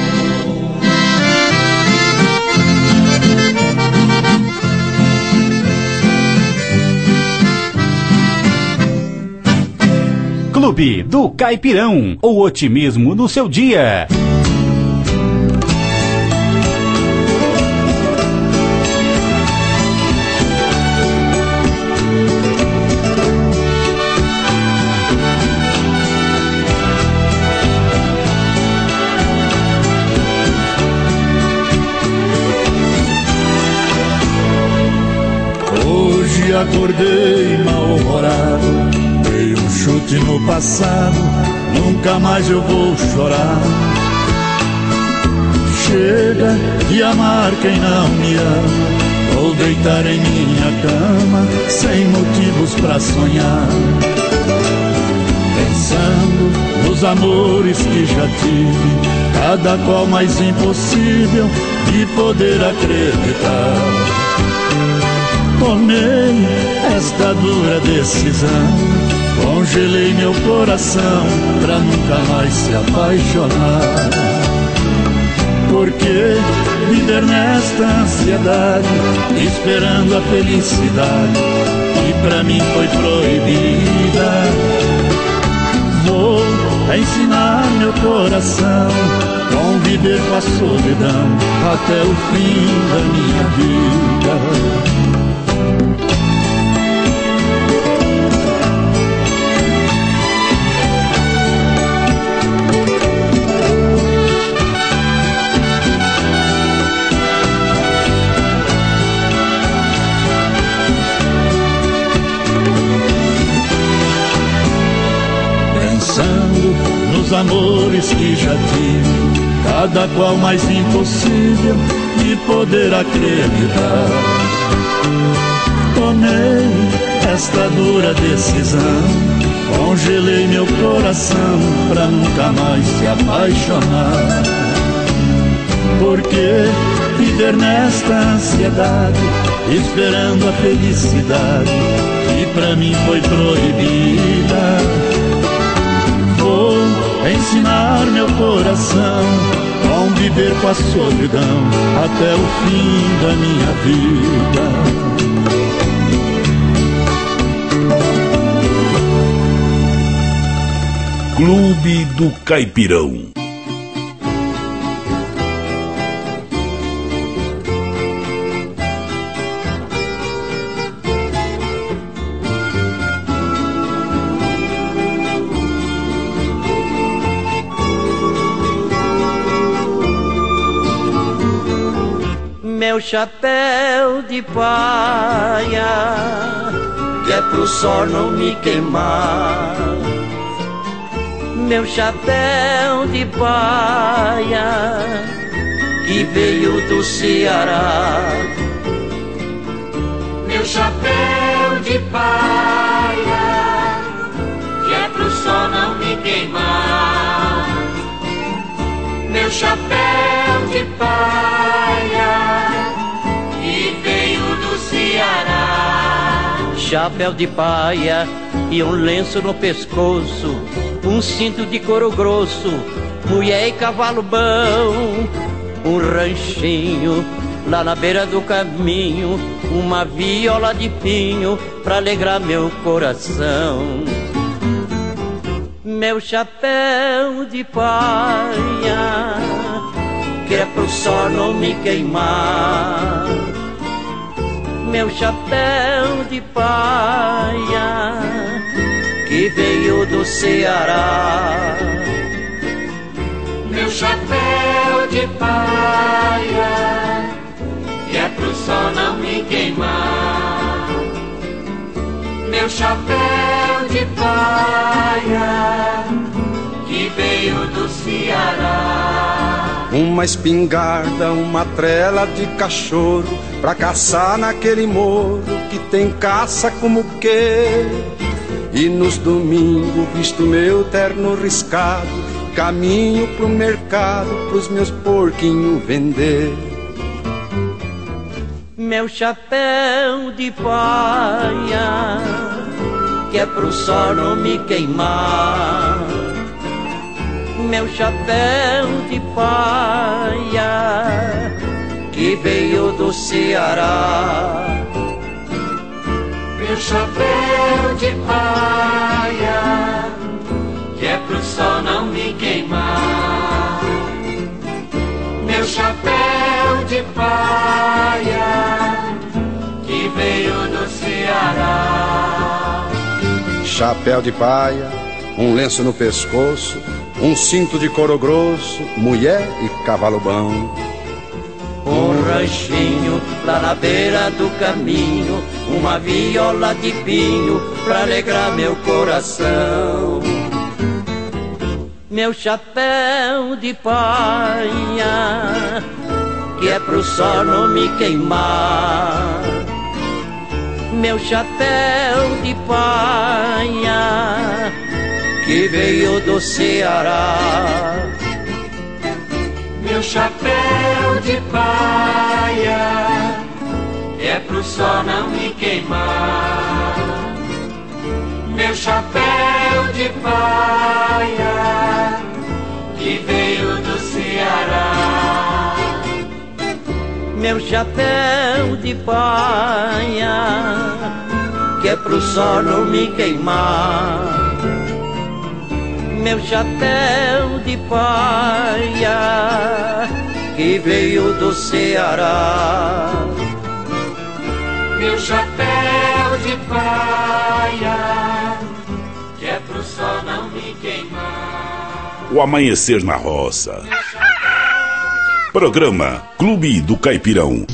Clube do Caipirão, o otimismo no seu dia. Hoje acordei mal-humorado, dei um chute no passado, nunca mais eu vou chorar. Chega de amar quem não me ama, vou deitar em minha cama, sem motivos pra sonhar. Pensando nos amores que já tive, cada qual mais impossível de poder acreditar. Tomei esta dura decisão, congelei meu coração pra nunca mais se apaixonar. Porque viver nesta ansiedade, esperando a felicidade que pra mim foi proibida. Vou ensinar meu coração, conviver com a solidão até o fim da minha vida. pensando nos amores que já tive, cada qual mais impossível de poder acreditar. Tomei esta dura decisão, congelei meu coração pra nunca mais se apaixonar. Porque viver nesta ansiedade, esperando a felicidade que pra mim foi proibida. Vou ensinar meu coração a conviver com a solidão até o fim da minha vida. Clube do Caipirão. Meu chapéu de paia, que é pro sol não me queimar. Meu chapéu de paia, que veio do Ceará. Meu chapéu de paia, que é pro sol não me queimar. Meu chapéu de paia, que veio do Ceará. Chapéu de paia e um lenço no pescoço, um cinto de couro grosso, mulher e cavalo bom, um ranchinho lá na beira do caminho, uma viola de pinho pra alegrar meu coração. Meu chapéu de paia, que é pro sol não me queimar. Meu chapéu de paia, que veio do Ceará. Meu chapéu de paia, que é pro sol não me queimar. Meu chapéu de paia, que veio do Ceará. Uma espingarda, uma trela de cachorro, pra caçar naquele morro que tem caça como que. E nos domingos visto meu terno riscado, caminho pro mercado pros meus porquinhos vender. Meu chapéu de paia, que é pro sol não me queimar. Meu chapéu de paia, que veio do Ceará. Meu chapéu de paia, que é pro sol não me queimar. Meu chapéu de paia, que veio do Ceará. Chapéu de paia, um lenço no pescoço, um cinto de couro grosso, mulher e cavalo bom. Um ranchinho lá na beira do caminho, uma viola de pinho pra alegrar meu coração. Meu chapéu de paia, que é pro sol não me queimar. Meu chapéu de paia, que veio do Ceará. Meu chapéu de paia, que é pro sol não me queimar. Meu chapéu de paia, que veio do Ceará. Meu chapéu de paia, que é pro sol não me queimar. Meu chapéu de paia, que veio do Ceará. Meu chapéu de paia, que é pro sol não me queimar. O Amanhecer na Roça. Programa Clube do Caipirão.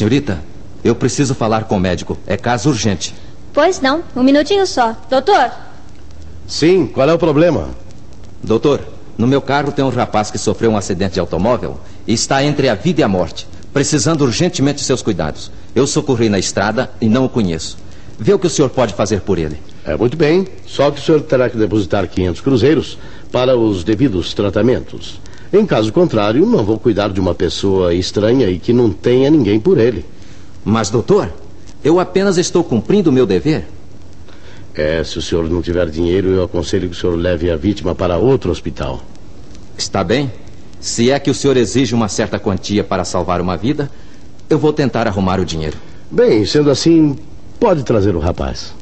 Senhorita, eu preciso falar com o médico. É caso urgente. Pois não, um minutinho só. Doutor? Sim, qual é o problema? Doutor, no meu carro tem um rapaz que sofreu um acidente de automóvel e está entre a vida e a morte, precisando urgentemente de seus cuidados. Eu socorri na estrada e não o conheço. Vê o que o senhor pode fazer por ele. É, muito bem, só que o senhor terá que depositar quinhentos cruzeiros para os devidos tratamentos. Em caso contrário, não vou cuidar de uma pessoa estranha e que não tenha ninguém por ele. Mas, doutor, eu apenas estou cumprindo o meu dever. É, se o senhor não tiver dinheiro, eu aconselho que o senhor leve a vítima para outro hospital. Está bem. Se é que o senhor exige uma certa quantia para salvar uma vida, eu vou tentar arrumar o dinheiro. Bem, sendo assim, pode trazer o rapaz.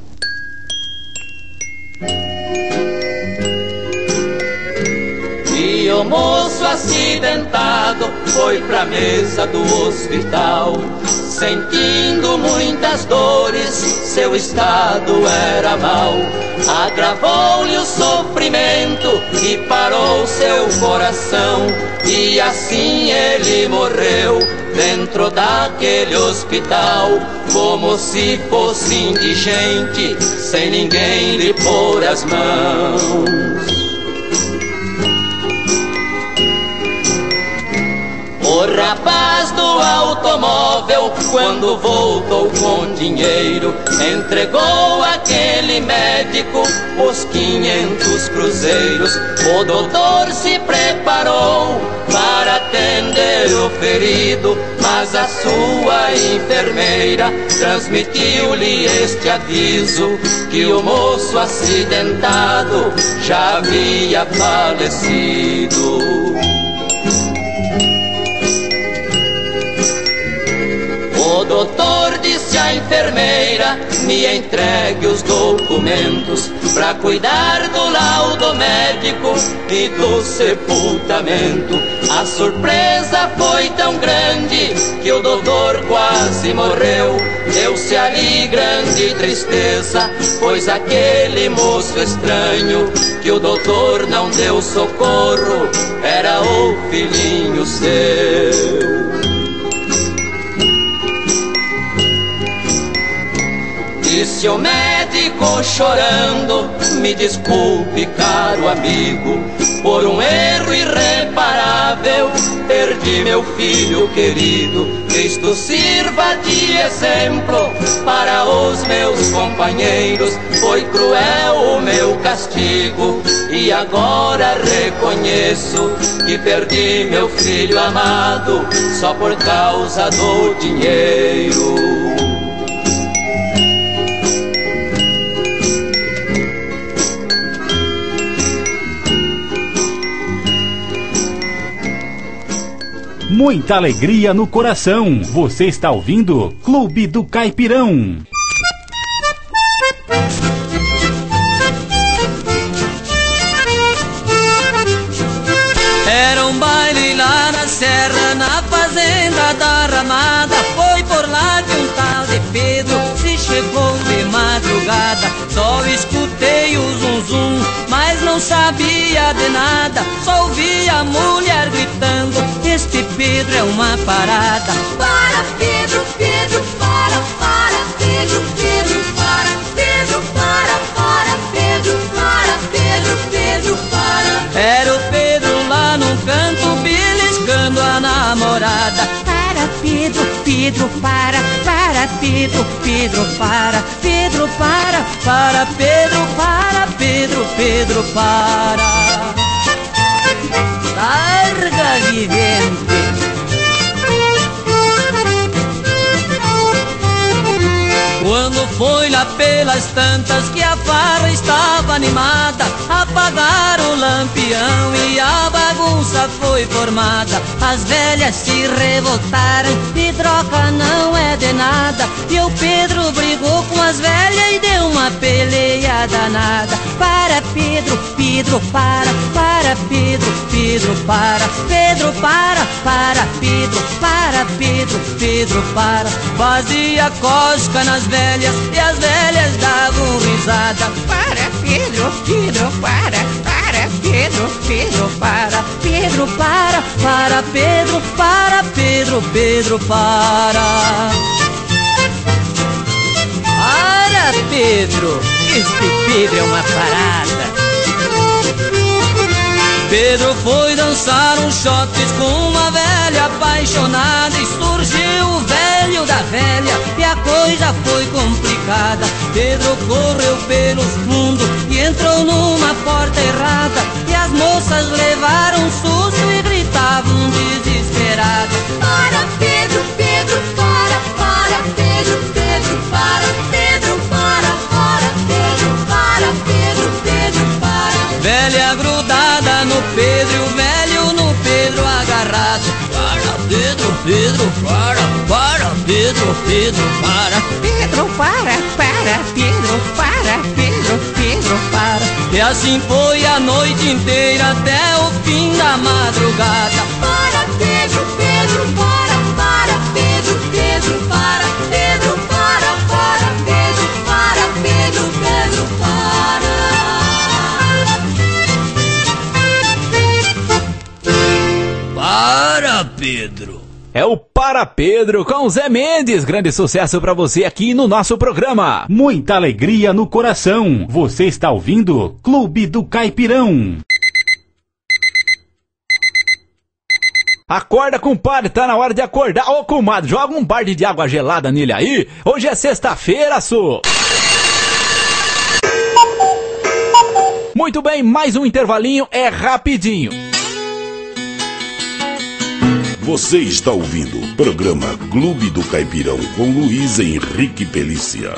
E o moço acidentado foi pra mesa do hospital, sentindo muitas dores, seu estado era mau. Agravou-lhe o sofrimento e parou seu coração, e assim ele morreu dentro daquele hospital, como se fosse indigente, sem ninguém lhe pôr as mãos. O rapaz do automóvel, quando voltou com dinheiro, entregou àquele médico os quinhentos cruzeiros. O doutor se preparou para atender o ferido, mas a sua enfermeira transmitiu-lhe este aviso, que o moço acidentado já havia falecido. O doutor disse à enfermeira: me entregue os documentos pra cuidar do laudo médico e do sepultamento. A surpresa foi tão grande que o doutor quase morreu. Deu-se ali grande tristeza, pois aquele moço estranho que o doutor não deu socorro era o filhinho seu. Disse o médico chorando: me desculpe, caro amigo, por um erro irreparável perdi meu filho querido. Cristo sirva de exemplo para os meus companheiros. Foi cruel o meu castigo e agora reconheço que perdi meu filho amado só por causa do dinheiro. Muita alegria no coração. Você está ouvindo Clube do Caipirão. Era um baile lá na serra, na fazenda da Ramada. Foi por lá que um tal de Pedro se chegou de madrugada. Só escutei o zum zum, mas não sabia de nada. Só ouvia a mulher gritando: este Pedro é uma parada. Para, Pedro, Pedro, para, para, Pedro, Pedro, para, Pedro, para, para, Pedro, para, Pedro, Pedro, para. Era o Pedro lá num canto beliscando a namorada. Para, Pedro, Pedro, para, para, Pedro, Pedro, para, Pedro, para, para, Pedro, para, Pedro, Pedro, para. Larga, vivente. Quando foi lá pelas tantas que a farra estava animada, apagaram o lampião e a bagunça foi formada. As velhas se revoltaram e troca não é de nada. E o Pedro brigou com as velhas e deu uma peleia danada. Para, Pedro, Pedro, para, para, Pedro, Pedro, para, Pedro, para, para, Pedro, para, Pedro, Pedro, para. Fazia cosca nas velhas e as velhas davam risada. Para, Pedro, Pedro, para, para, Pedro, Pedro, para, Pedro, para, para, Pedro, para, Pedro, meu Pedro, para. Para, Pedro, este Pedro é uma parada. Pedro foi dançar uns shots com uma velha apaixonada e surgiu o velho da velha e a coisa foi complicada. Pedro correu pelos fundos e entrou numa porta errada e as moças levaram um susto e gritavam desesperadas: para, Pedro, Pedro, para, para, Pedro, Pedro, para, Pedro, para, para, Pedro, para, Pedro, Pedro, para. Velha grudada no Pedro e o velho no Pedro agarrado. Para, Pedro, Pedro, para, para, Pedro, Pedro, para. Pedro, para, para, Pedro, para, Pedro, Pedro, para. E assim foi a noite inteira até o fim da madrugada. Para, Pedro, Pedro, para, para, Pedro, Pedro, para, Pedro, para, para, Pedro, para, Pedro, Pedro, para. Para, Pedro. É o Para Pedro com Zé Mendes. Grande sucesso pra você aqui no nosso programa. Muita alegria no coração. Você está ouvindo Clube do Caipirão. Acorda, compadre, tá na hora de acordar. Ô, comadre, joga um balde de água gelada nele aí. Hoje é sexta-feira, sô. Muito bem, mais um intervalinho, é rapidinho. Você está ouvindo o programa Clube do Caipirão com Luiz Henrique Pelícia.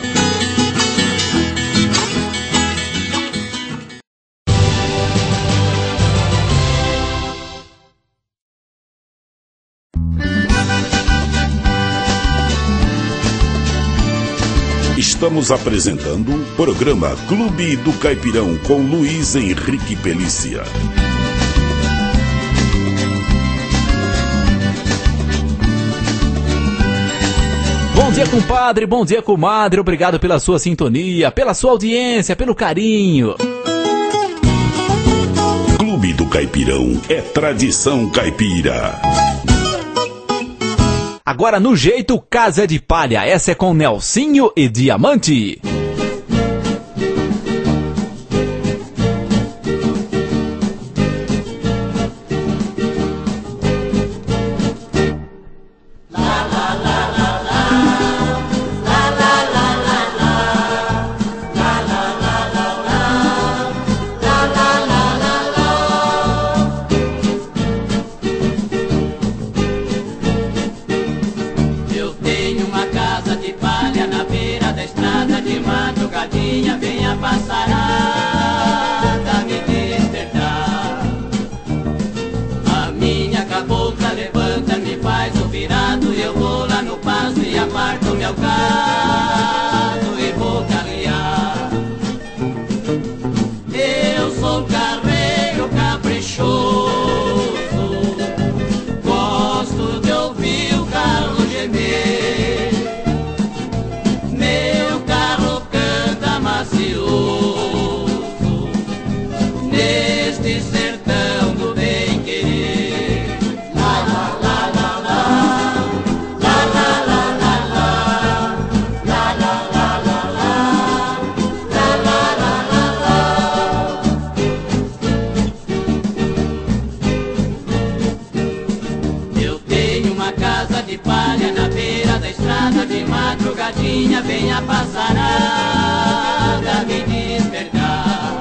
Estamos apresentando o programa Clube do Caipirão com Luiz Henrique Pelícia. Bom dia, compadre, bom dia, comadre, obrigado pela sua sintonia, pela sua audiência, pelo carinho. Clube do Caipirão é tradição caipira. Agora no jeito Casa de Palha, essa é com Nelsinho e Diamante. Venha passarada me despertar.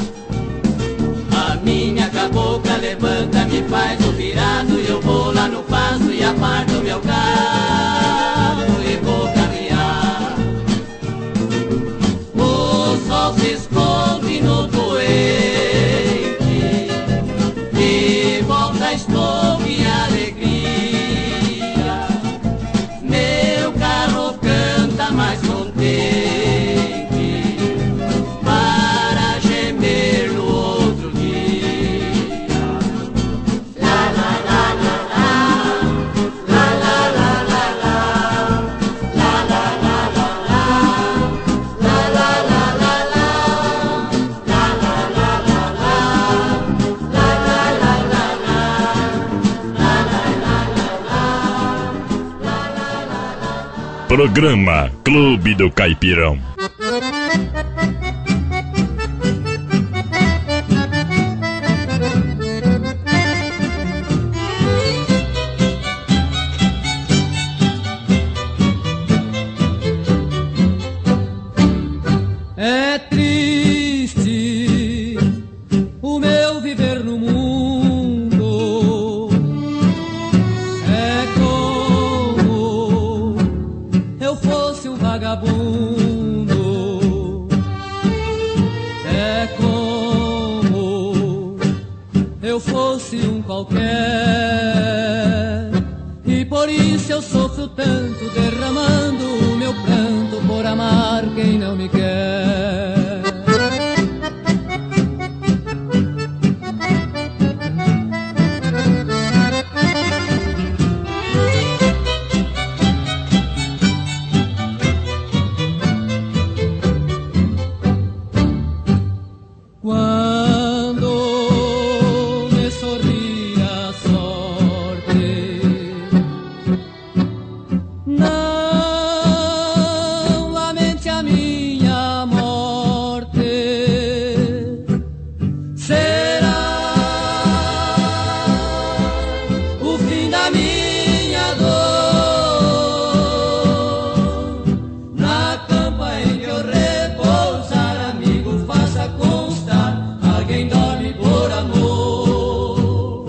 A minha cabocla levanta, me faz o virado e eu vou lá no passo e aparto meu carro e vou caminhar. O sol se esconde no poente e volta estou em alegria. Meu carro canta mais contente para gemer no outro dia. La la la la la, la Programa Clube do Caipirão. É triste o meu viver no mundo, é como eu fosse um vagabundo, é como eu fosse um qualquer, e por isso eu sofro tanto, derramando o meu pranto por amar quem não me quer. Quando me sorri a sorte, não lamente a minha morte. Será o fim da minha dor. Na campa em que eu repousar, amigo, faça constar, alguém dorme por amor.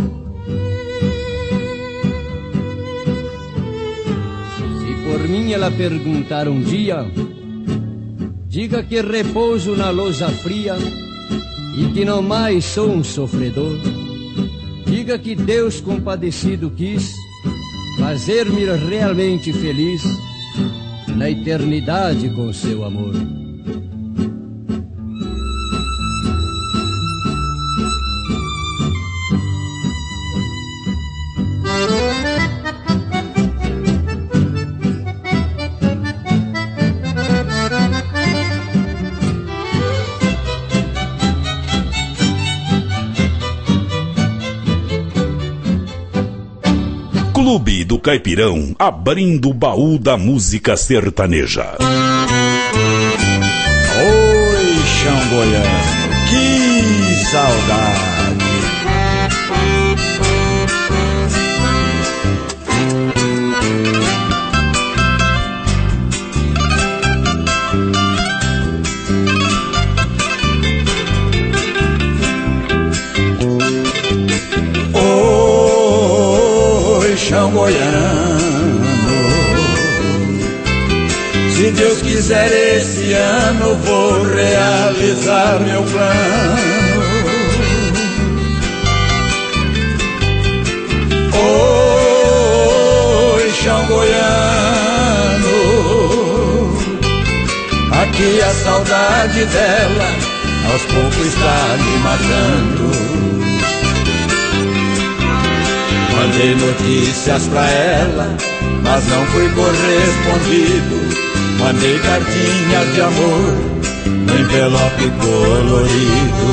Se por mim ela perguntar um dia, diga que repouso na lousa fria e que não mais sou um sofredor. Diga que Deus compadecido quis fazer-me realmente feliz na eternidade com seu amor. Clube do Caipirão, abrindo o baú da música sertaneja. Oi, chão goiano, que saudade! Chão goiano, se Deus quiser esse ano vou realizar meu plano. Oi, chão goiano, aqui a saudade dela aos poucos está me matando. Mandei notícias pra ela, mas não fui correspondido. Mandei cartinhas de amor no envelope colorido.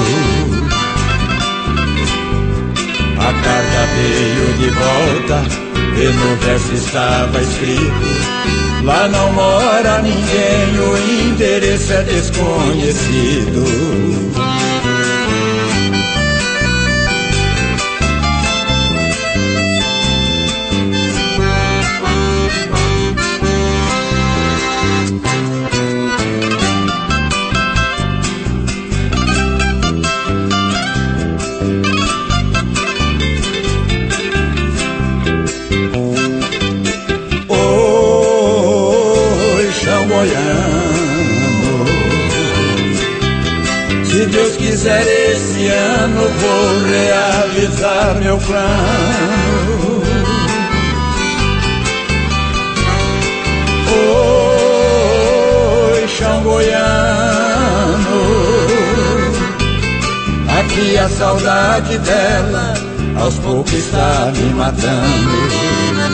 A carta veio de volta e no verso estava escrito: lá não mora ninguém, o endereço é desconhecido. Se Deus quiser esse ano vou realizar meu plano. Oi, chão goiano, aqui a saudade dela aos poucos está me matando.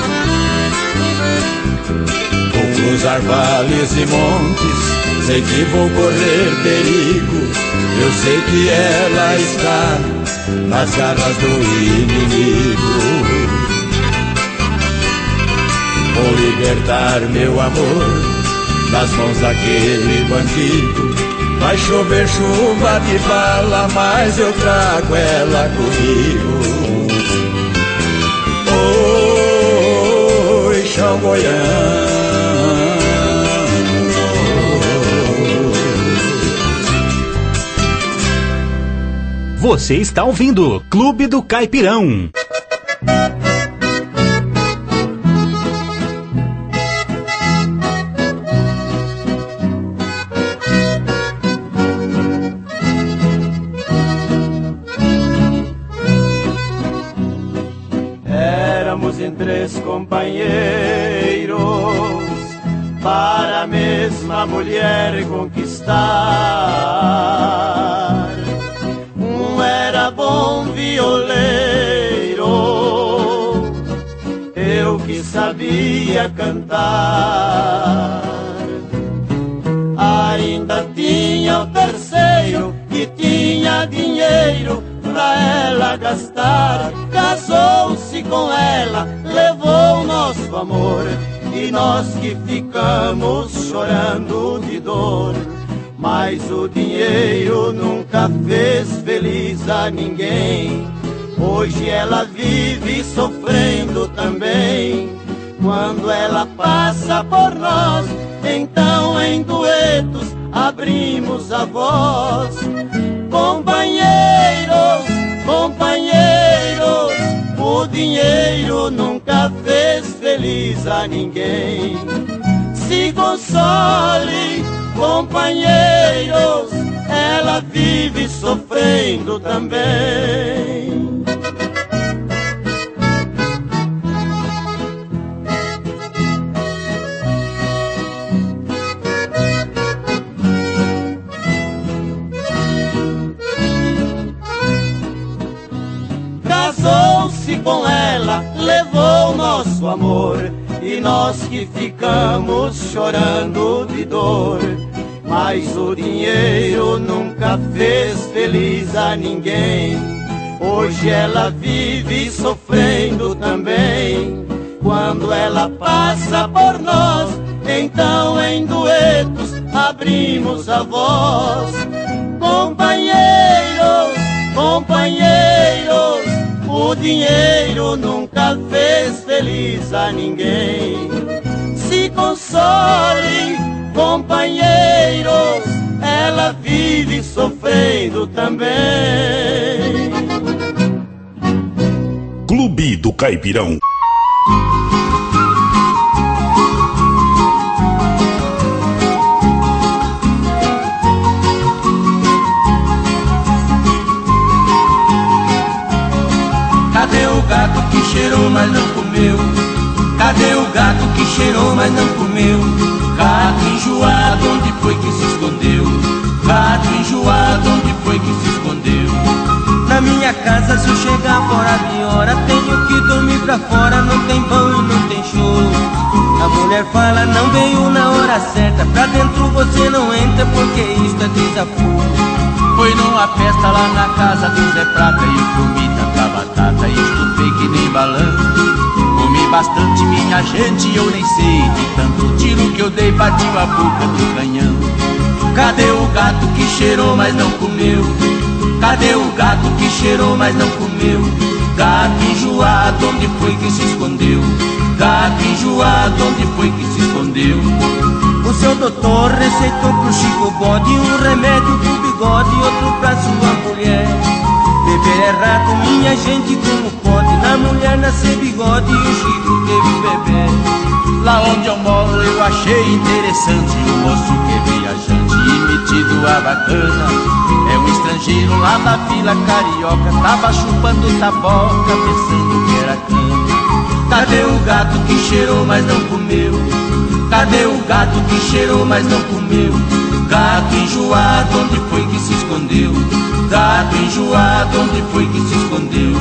Vou cruzar vales e montes, sei que vou correr perigo. Eu sei que ela está nas garras do inimigo. vou libertar meu amor das mãos daquele bandido. Vai chover chuva de bala, mas eu trago ela comigo. Oi, chão goiano. Você está ouvindo Clube do Caipirão. Éramos em três companheiros para a mesma mulher conquistar. Um era bom violeiro, eu que sabia cantar. Ainda tinha o terceiro que tinha dinheiro pra ela gastar. Casou-se com ela, levou nosso amor, e nós que ficamos chorando de dor. Mas o dinheiro nunca fez feliz a ninguém. Hoje ela vive sofrendo também. Quando ela passa por nós, então em duetos abrimos a voz. Companheiros, companheiros, o dinheiro nunca fez feliz a ninguém. Se console, companheiros, ela vive sofrendo também. Casou-se com ela, levou nosso amor, e nós que ficamos chorando de dor. Mas o dinheiro nunca fez feliz a ninguém. Hoje ela vive sofrendo também. Quando ela passa por nós, então em duetos abrimos a voz. Companheiros, companheiros, o dinheiro nunca fez feliz a ninguém. Se console, companheiros, ela vive sofrendo também. Clube do Caipirão. Cadê o gato que cheirou, mas não comeu? Cadê o gato que cheirou, mas não comeu? Gato enjoado, onde foi que se escondeu? Gato enjoado, onde foi que se escondeu? Na minha casa, se eu chegar fora de hora, tenho que dormir pra fora. Não tem pão e não tem show. A mulher fala, não veio na hora certa. Pra dentro você não entra, porque isto é desafio. Foi numa festa lá na casa do Zé Prata, e eu comi tanta batata e estufei que nem balanço. Comi bastante, minha gente, eu nem sei de tanto tiro que eu dei, partiu a boca do canhão. Cadê o gato que cheirou, mas não comeu? Cadê o gato que cheirou, mas não comeu? Gato enjoado, onde foi que se escondeu? Gato enjoado, onde foi que se escondeu? O seu doutor receitou pro Chico Bode um remédio pro bigode e outro pra sua mulher. Beber é rato, minha gente, como pode? Na mulher nascer bigode e o Chico teve bebê. Lá onde eu moro eu achei interessante um moço que é viajante e metido a bacana. É um estrangeiro lá da Vila Carioca, tava chupando taboca pensando que era cana. Cadê o gato que cheirou, mas não comeu? Cadê o gato que cheirou, mas não comeu? Gato enjoado, onde foi que se escondeu? Gato enjoado, onde foi que se escondeu?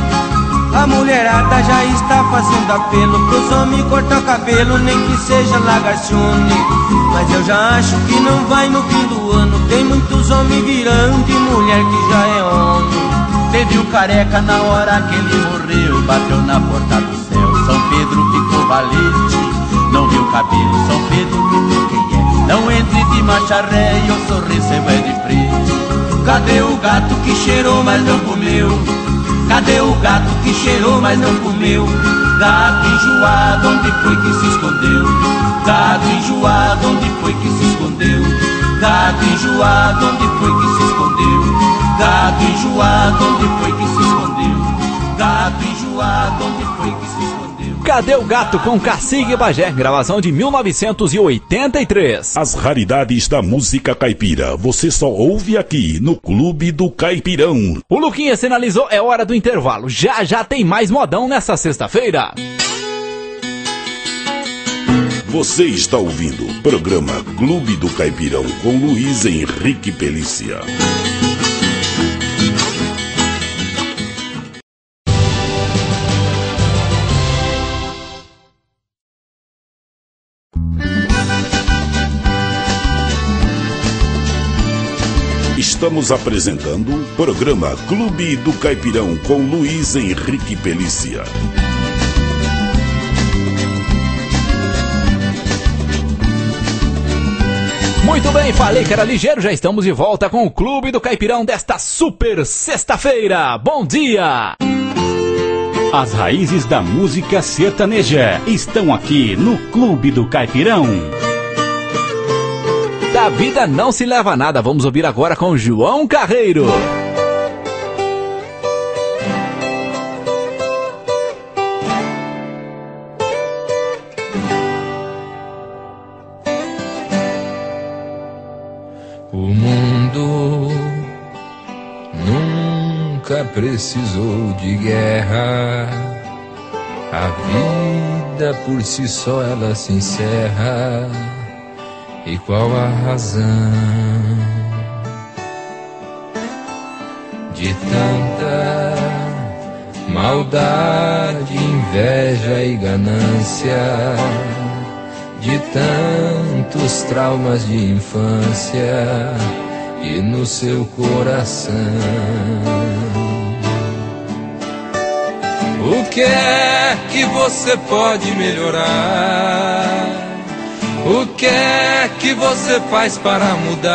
A mulherada já está fazendo apelo pros homens cortar o cabelo, nem que seja lagarcione. Mas eu já acho que não vai no fim do ano. Tem muitos homens virando e mulher que já é homem. Teve o careca na hora que ele morreu, bateu na porta do céu. São Pedro ficou valente, não viu cabelo, São Pedro que tu quem é. Não entre de marcha ré e o sorriso é de frente. Cadê o gato que cheirou mas não comeu? Cadê o gato que cheirou mas não comeu? Gato enjoado, onde foi que se escondeu? Gato enjoado, onde foi que se escondeu? Gato enjoado, onde foi que se escondeu? Gato enjoado, onde foi que se escondeu? Gato enjoado, onde foi que se escondeu? Cadê o Gato com Cacique Bagé, gravação de mil novecentos e oitenta e três. As raridades da música caipira, você só ouve aqui no Clube do Caipirão. O Luquinha sinalizou, é hora do intervalo. Já já tem mais modão nessa sexta-feira. Você está ouvindo o programa Clube do Caipirão com Luiz Henrique Pelícia. Estamos apresentando o programa Clube do Caipirão com Luiz Henrique Pelícia. Muito bem, falei que era ligeiro, já estamos de volta com o Clube do Caipirão desta super sexta-feira. Bom dia! As raízes da música sertaneja estão aqui no Clube do Caipirão. Da vida não se leva nada, vamos ouvir agora com João Carreiro. O mundo nunca precisou de guerra. A vida por si só ela se encerra. E qual a razão de tanta maldade, inveja e ganância, de tantos traumas de infância e no seu coração? O que é que você pode melhorar? O que é que você faz para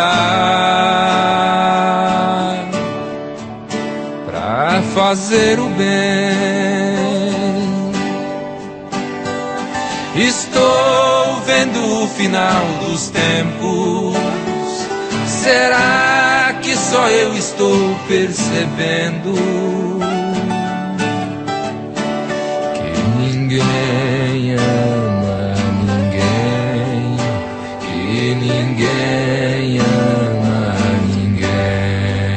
mudar? Para fazer o bem. Estou vendo o final dos tempos. Será que só eu estou percebendo que ninguém ama ninguém, que ninguém ama ninguém?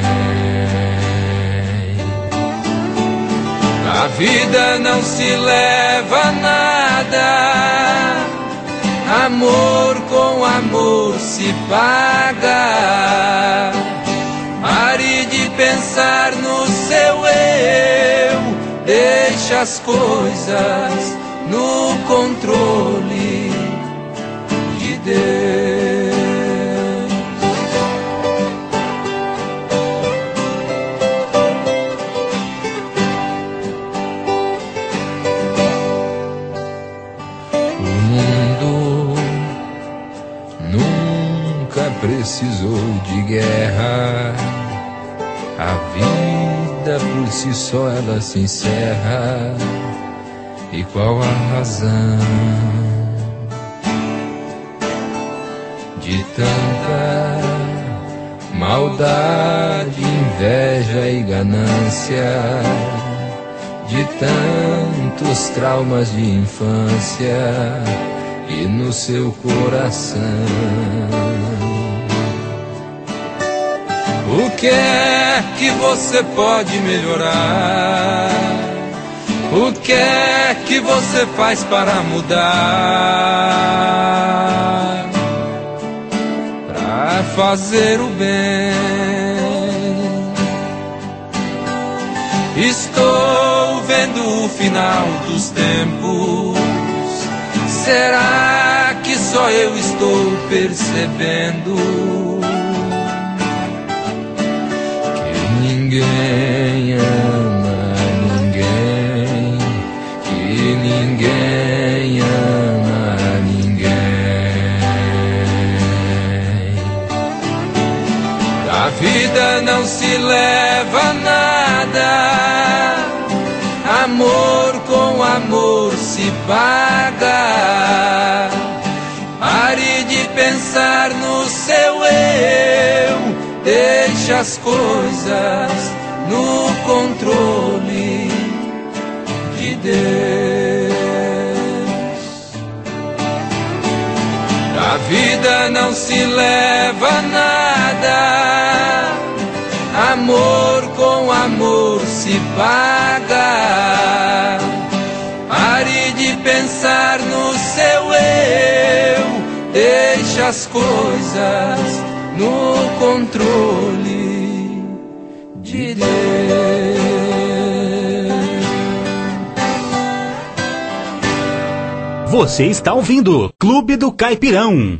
A vida não se leva a nada, amor com amor se paga. Pare de pensar no seu eu, deixa as coisas no controle de Deus. Precisou de guerra, a vida por si só ela se encerra. E qual a razão de tanta maldade, inveja e ganância, de tantos traumas de infância e no seu coração? O que é que você pode melhorar? O que é que você faz para mudar? Para fazer o bem. Estou vendo o final dos tempos. Será que só eu estou percebendo ninguém ama ninguém, que ninguém ama se paga. Pare de pensar no seu eu, deixe as coisas no controle de Deus. A vida não se leva a nada, amor com amor se paga. Pare de pensar no seu eu, deixe as coisas no controle de Deus. Você está ouvindo Clube do Caipirão.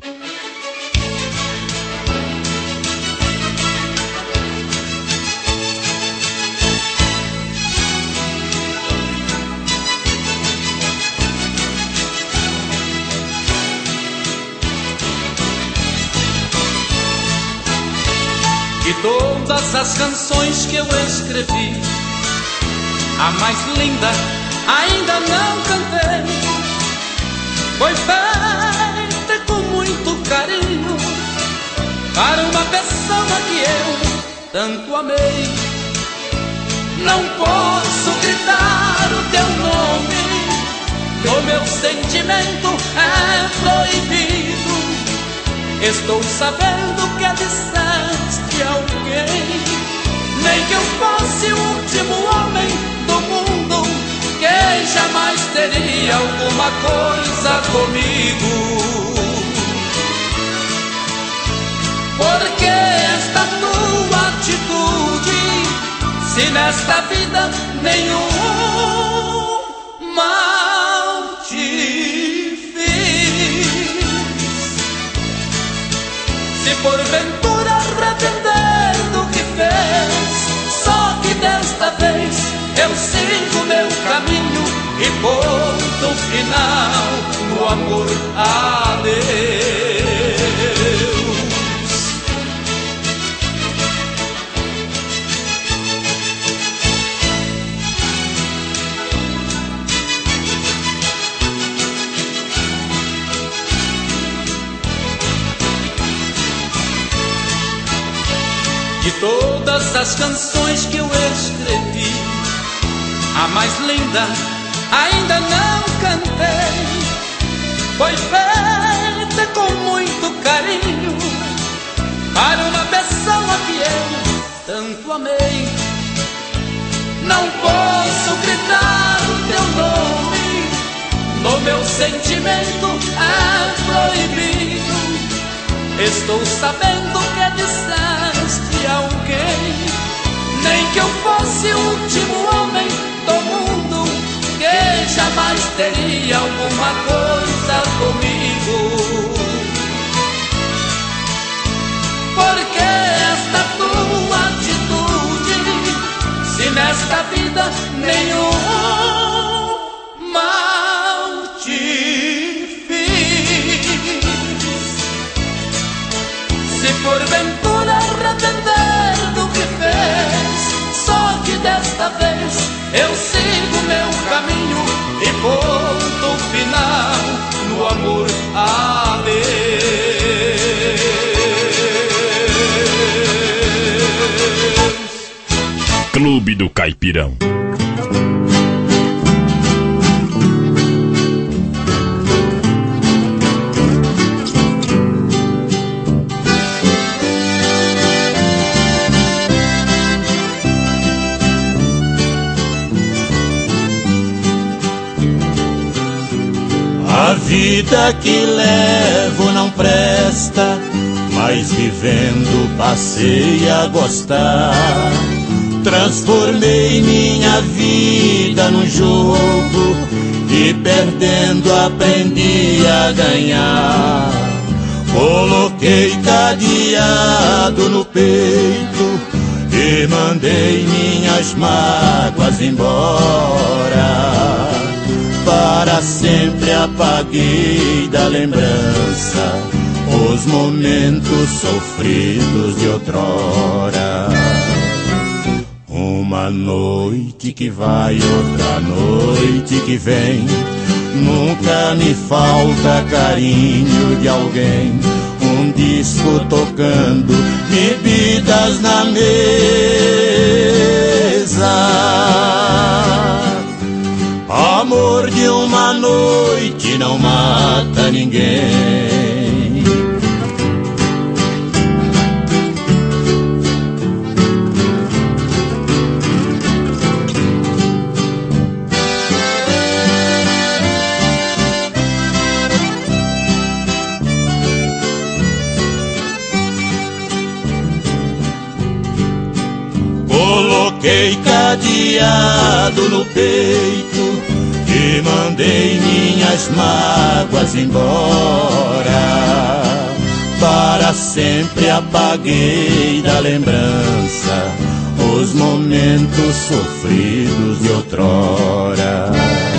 De todas as canções que eu escrevi, a mais linda ainda não cantei. Foi feita com muito carinho para uma pessoa que eu tanto amei. Não posso gritar o teu nome, o meu sentimento é proibido. Estou sabendo que disseste a alguém, nem que eu fosse o último homem do mundo, que jamais teria alguma coisa comigo. Porque esta tua atitude, se nesta vida nenhum mal te fiz, se porventura arrepender do que fez, só que desta vez eu sigo meu caminho e ponto final no amor a Deus. De todas as canções que eu escrevi, a mais linda ainda não cantei. Foi feita com muito carinho para uma pessoa que eu tanto amei. Não posso gritar o teu nome, o meu sentimento é proibido. Estou sabendo que disseste a alguém, nem que eu fosse o último homem do mundo, que jamais teria alguma coisa comigo. Porque esta tua atitude, se nesta vida nenhum mal te fiz, se porventura arrepender do que fez, só que desta vez eu sigo meu caminho e ponto final no amor a Deus. Clube do Caipirão. A vida que levo não presta, mas vivendo passei a gostar. Transformei minha vida num jogo e perdendo aprendi a ganhar. Coloquei cadeado no peito e mandei minhas mágoas embora. Para sempre apaguei da lembrança os momentos sofridos de outrora. Uma noite que vai, outra noite que vem, Nunca me falta carinho de alguém, um disco tocando, bebidas na mesa. Amor de uma noite não mata ninguém. Coloquei cadeado no peito e mandei minhas mágoas embora. Para sempre apaguei da lembrança os momentos sofridos de outrora.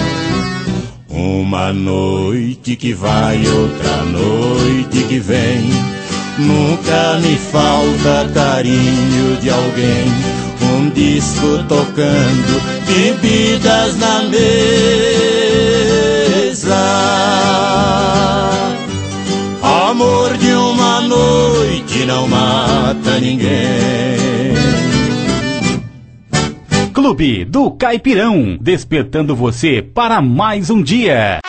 Uma noite que vai, outra noite que vem, nunca me falta carinho de alguém, um disco tocando, bebidas na mesa. Amor de uma noite não mata ninguém. Clube do Caipirão, despertando você para mais um dia.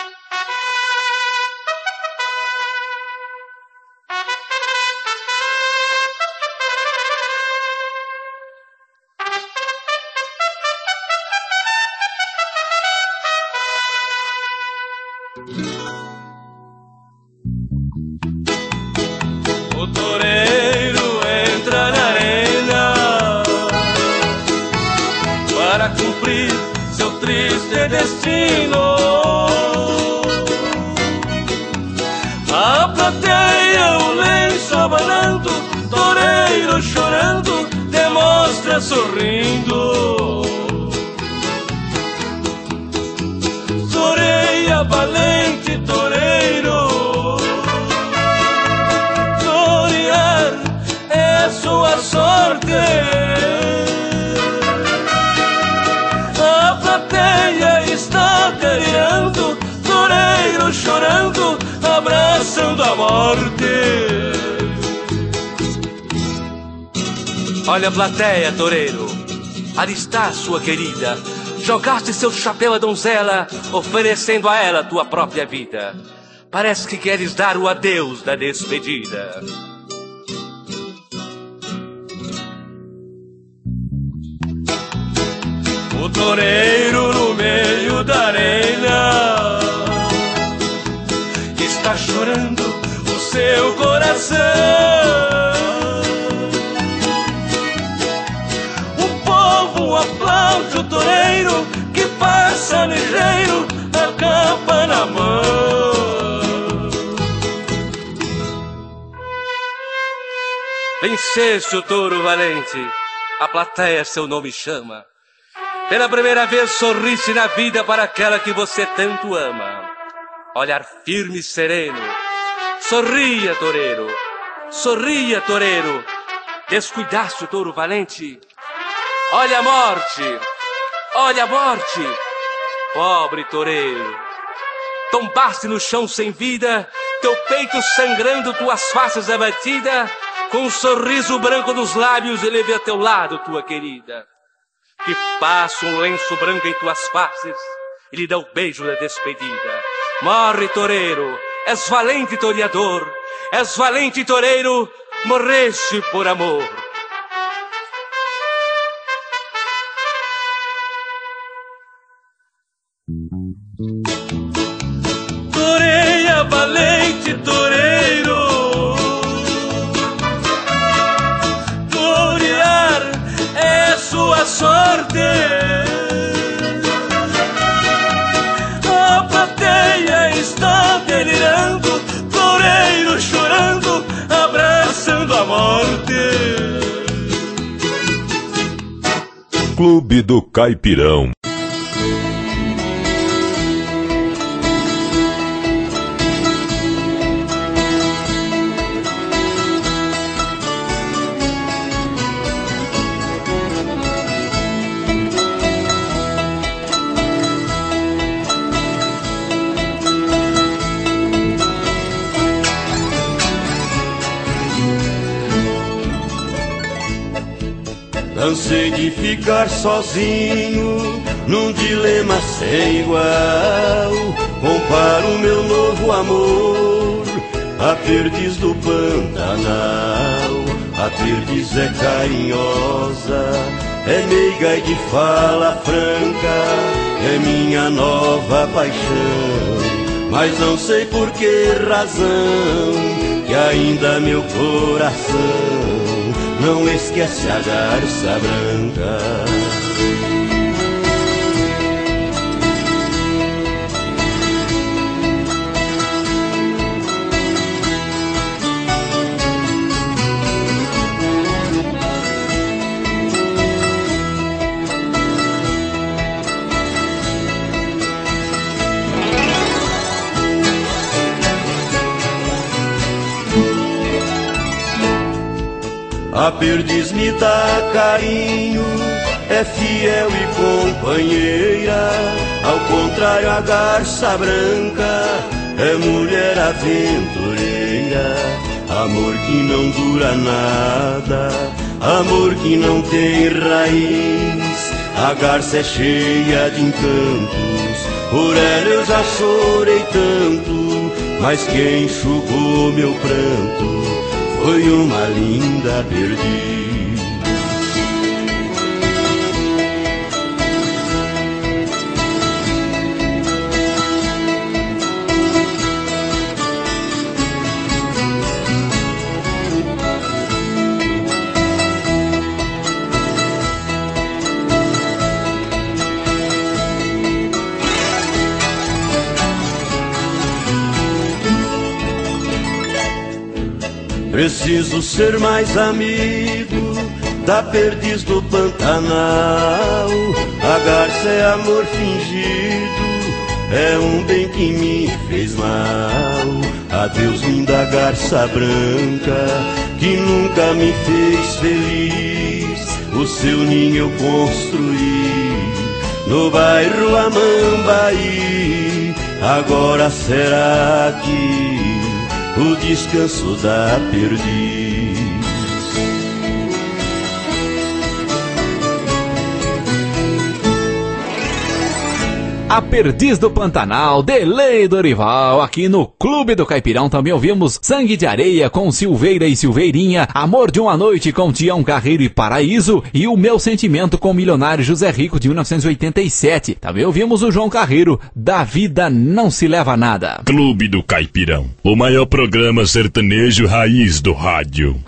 O toureiro entra na arena para cumprir seu triste destino. A plateia, o lenço abanando, toureiro chorando, demonstra sorrindo. Toreia valente, toureiro, torear é sua sorte. A plateia está delirando, toureiro chorando, abraçando a morte. Olha a plateia, toureiro, ali está sua querida. Jogaste seu chapéu à donzela, oferecendo a ela tua própria vida. Parece que queres dar o adeus da despedida. O toureiro no meio da arena está chorando o seu coração. O povo aplaude o toureiro que passa ligeiro, a capa na mão. Venceste o touro valente, a plateia seu nome chama. Pela primeira vez sorriste na vida para aquela que você tanto ama. Olhar firme e sereno. Sorria, toureiro. Sorria, toureiro. Descuidaste o touro valente. Olha a morte. Olha a morte. Pobre toureiro. Tombaste no chão sem vida, teu peito sangrando, tuas faces abatidas, com um sorriso branco nos lábios ele vê a teu lado, tua querida. Que passa um lenço branco em tuas faces e lhe dá o beijo da despedida. Morre, toureiro, és valente toreador, és valente toureiro, morreste por amor. Toreia valente toureiro, torear é sua sorte. A plateia está delirando, toureiro chorando, abraçando a morte. Clube do Caipirão. Cansei de ficar sozinho num dilema sem igual. Comparo meu novo amor à perdiz do Pantanal. A perdiz é carinhosa, é meiga e de fala franca, é minha nova paixão. Mas não sei por que razão que ainda meu coração não esquece a garça branca. A perdiz me dá carinho, é fiel e companheira. Ao contrário, a garça branca é mulher aventureira. Amor que não dura nada, amor que não tem raiz. A garça é cheia de encantos, por ela eu já chorei tanto. Mas quem enxugou meu pranto foi uma linda perdiz. Preciso ser mais amigo da perdiz do Pantanal. A garça é amor fingido, é um bem que me fez mal. Adeus, linda garça branca, que nunca me fez feliz. O seu ninho eu construí no bairro Amambaí. Agora será que o descanso da perdiz? A Perdiz do Pantanal, Delei Dorival, aqui no Clube do Caipirão. Também ouvimos Sangue de Areia com Silveira e Silveirinha, Amor de uma Noite com Tião Carreiro e Paraíso e O Meu Sentimento com o Milionário José Rico de mil novecentos e oitenta e sete. Também ouvimos o João Carreiro, Da Vida Não Se Leva Nada. Clube do Caipirão, o maior programa sertanejo raiz do rádio.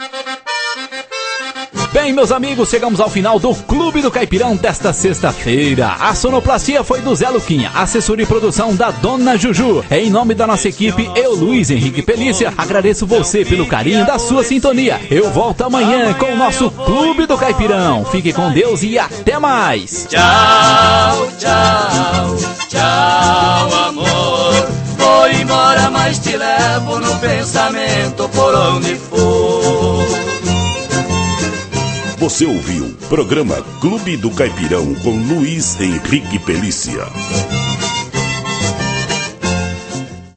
Bem, meus amigos, chegamos ao final do Clube do Caipirão desta sexta-feira. A sonoplastia foi do Zé Luquinha, assessoria e produção da Dona Juju. Em nome da nossa equipe, eu, Luiz Henrique Pelícia, agradeço você pelo carinho da sua sintonia. Eu volto amanhã com o nosso Clube do Caipirão. Fique com Deus e até mais. Tchau, tchau, tchau, amor. Vou embora, mas te levo no pensamento por onde for. Você ouviu programa Clube do Caipirão com Luiz Henrique Pelícia.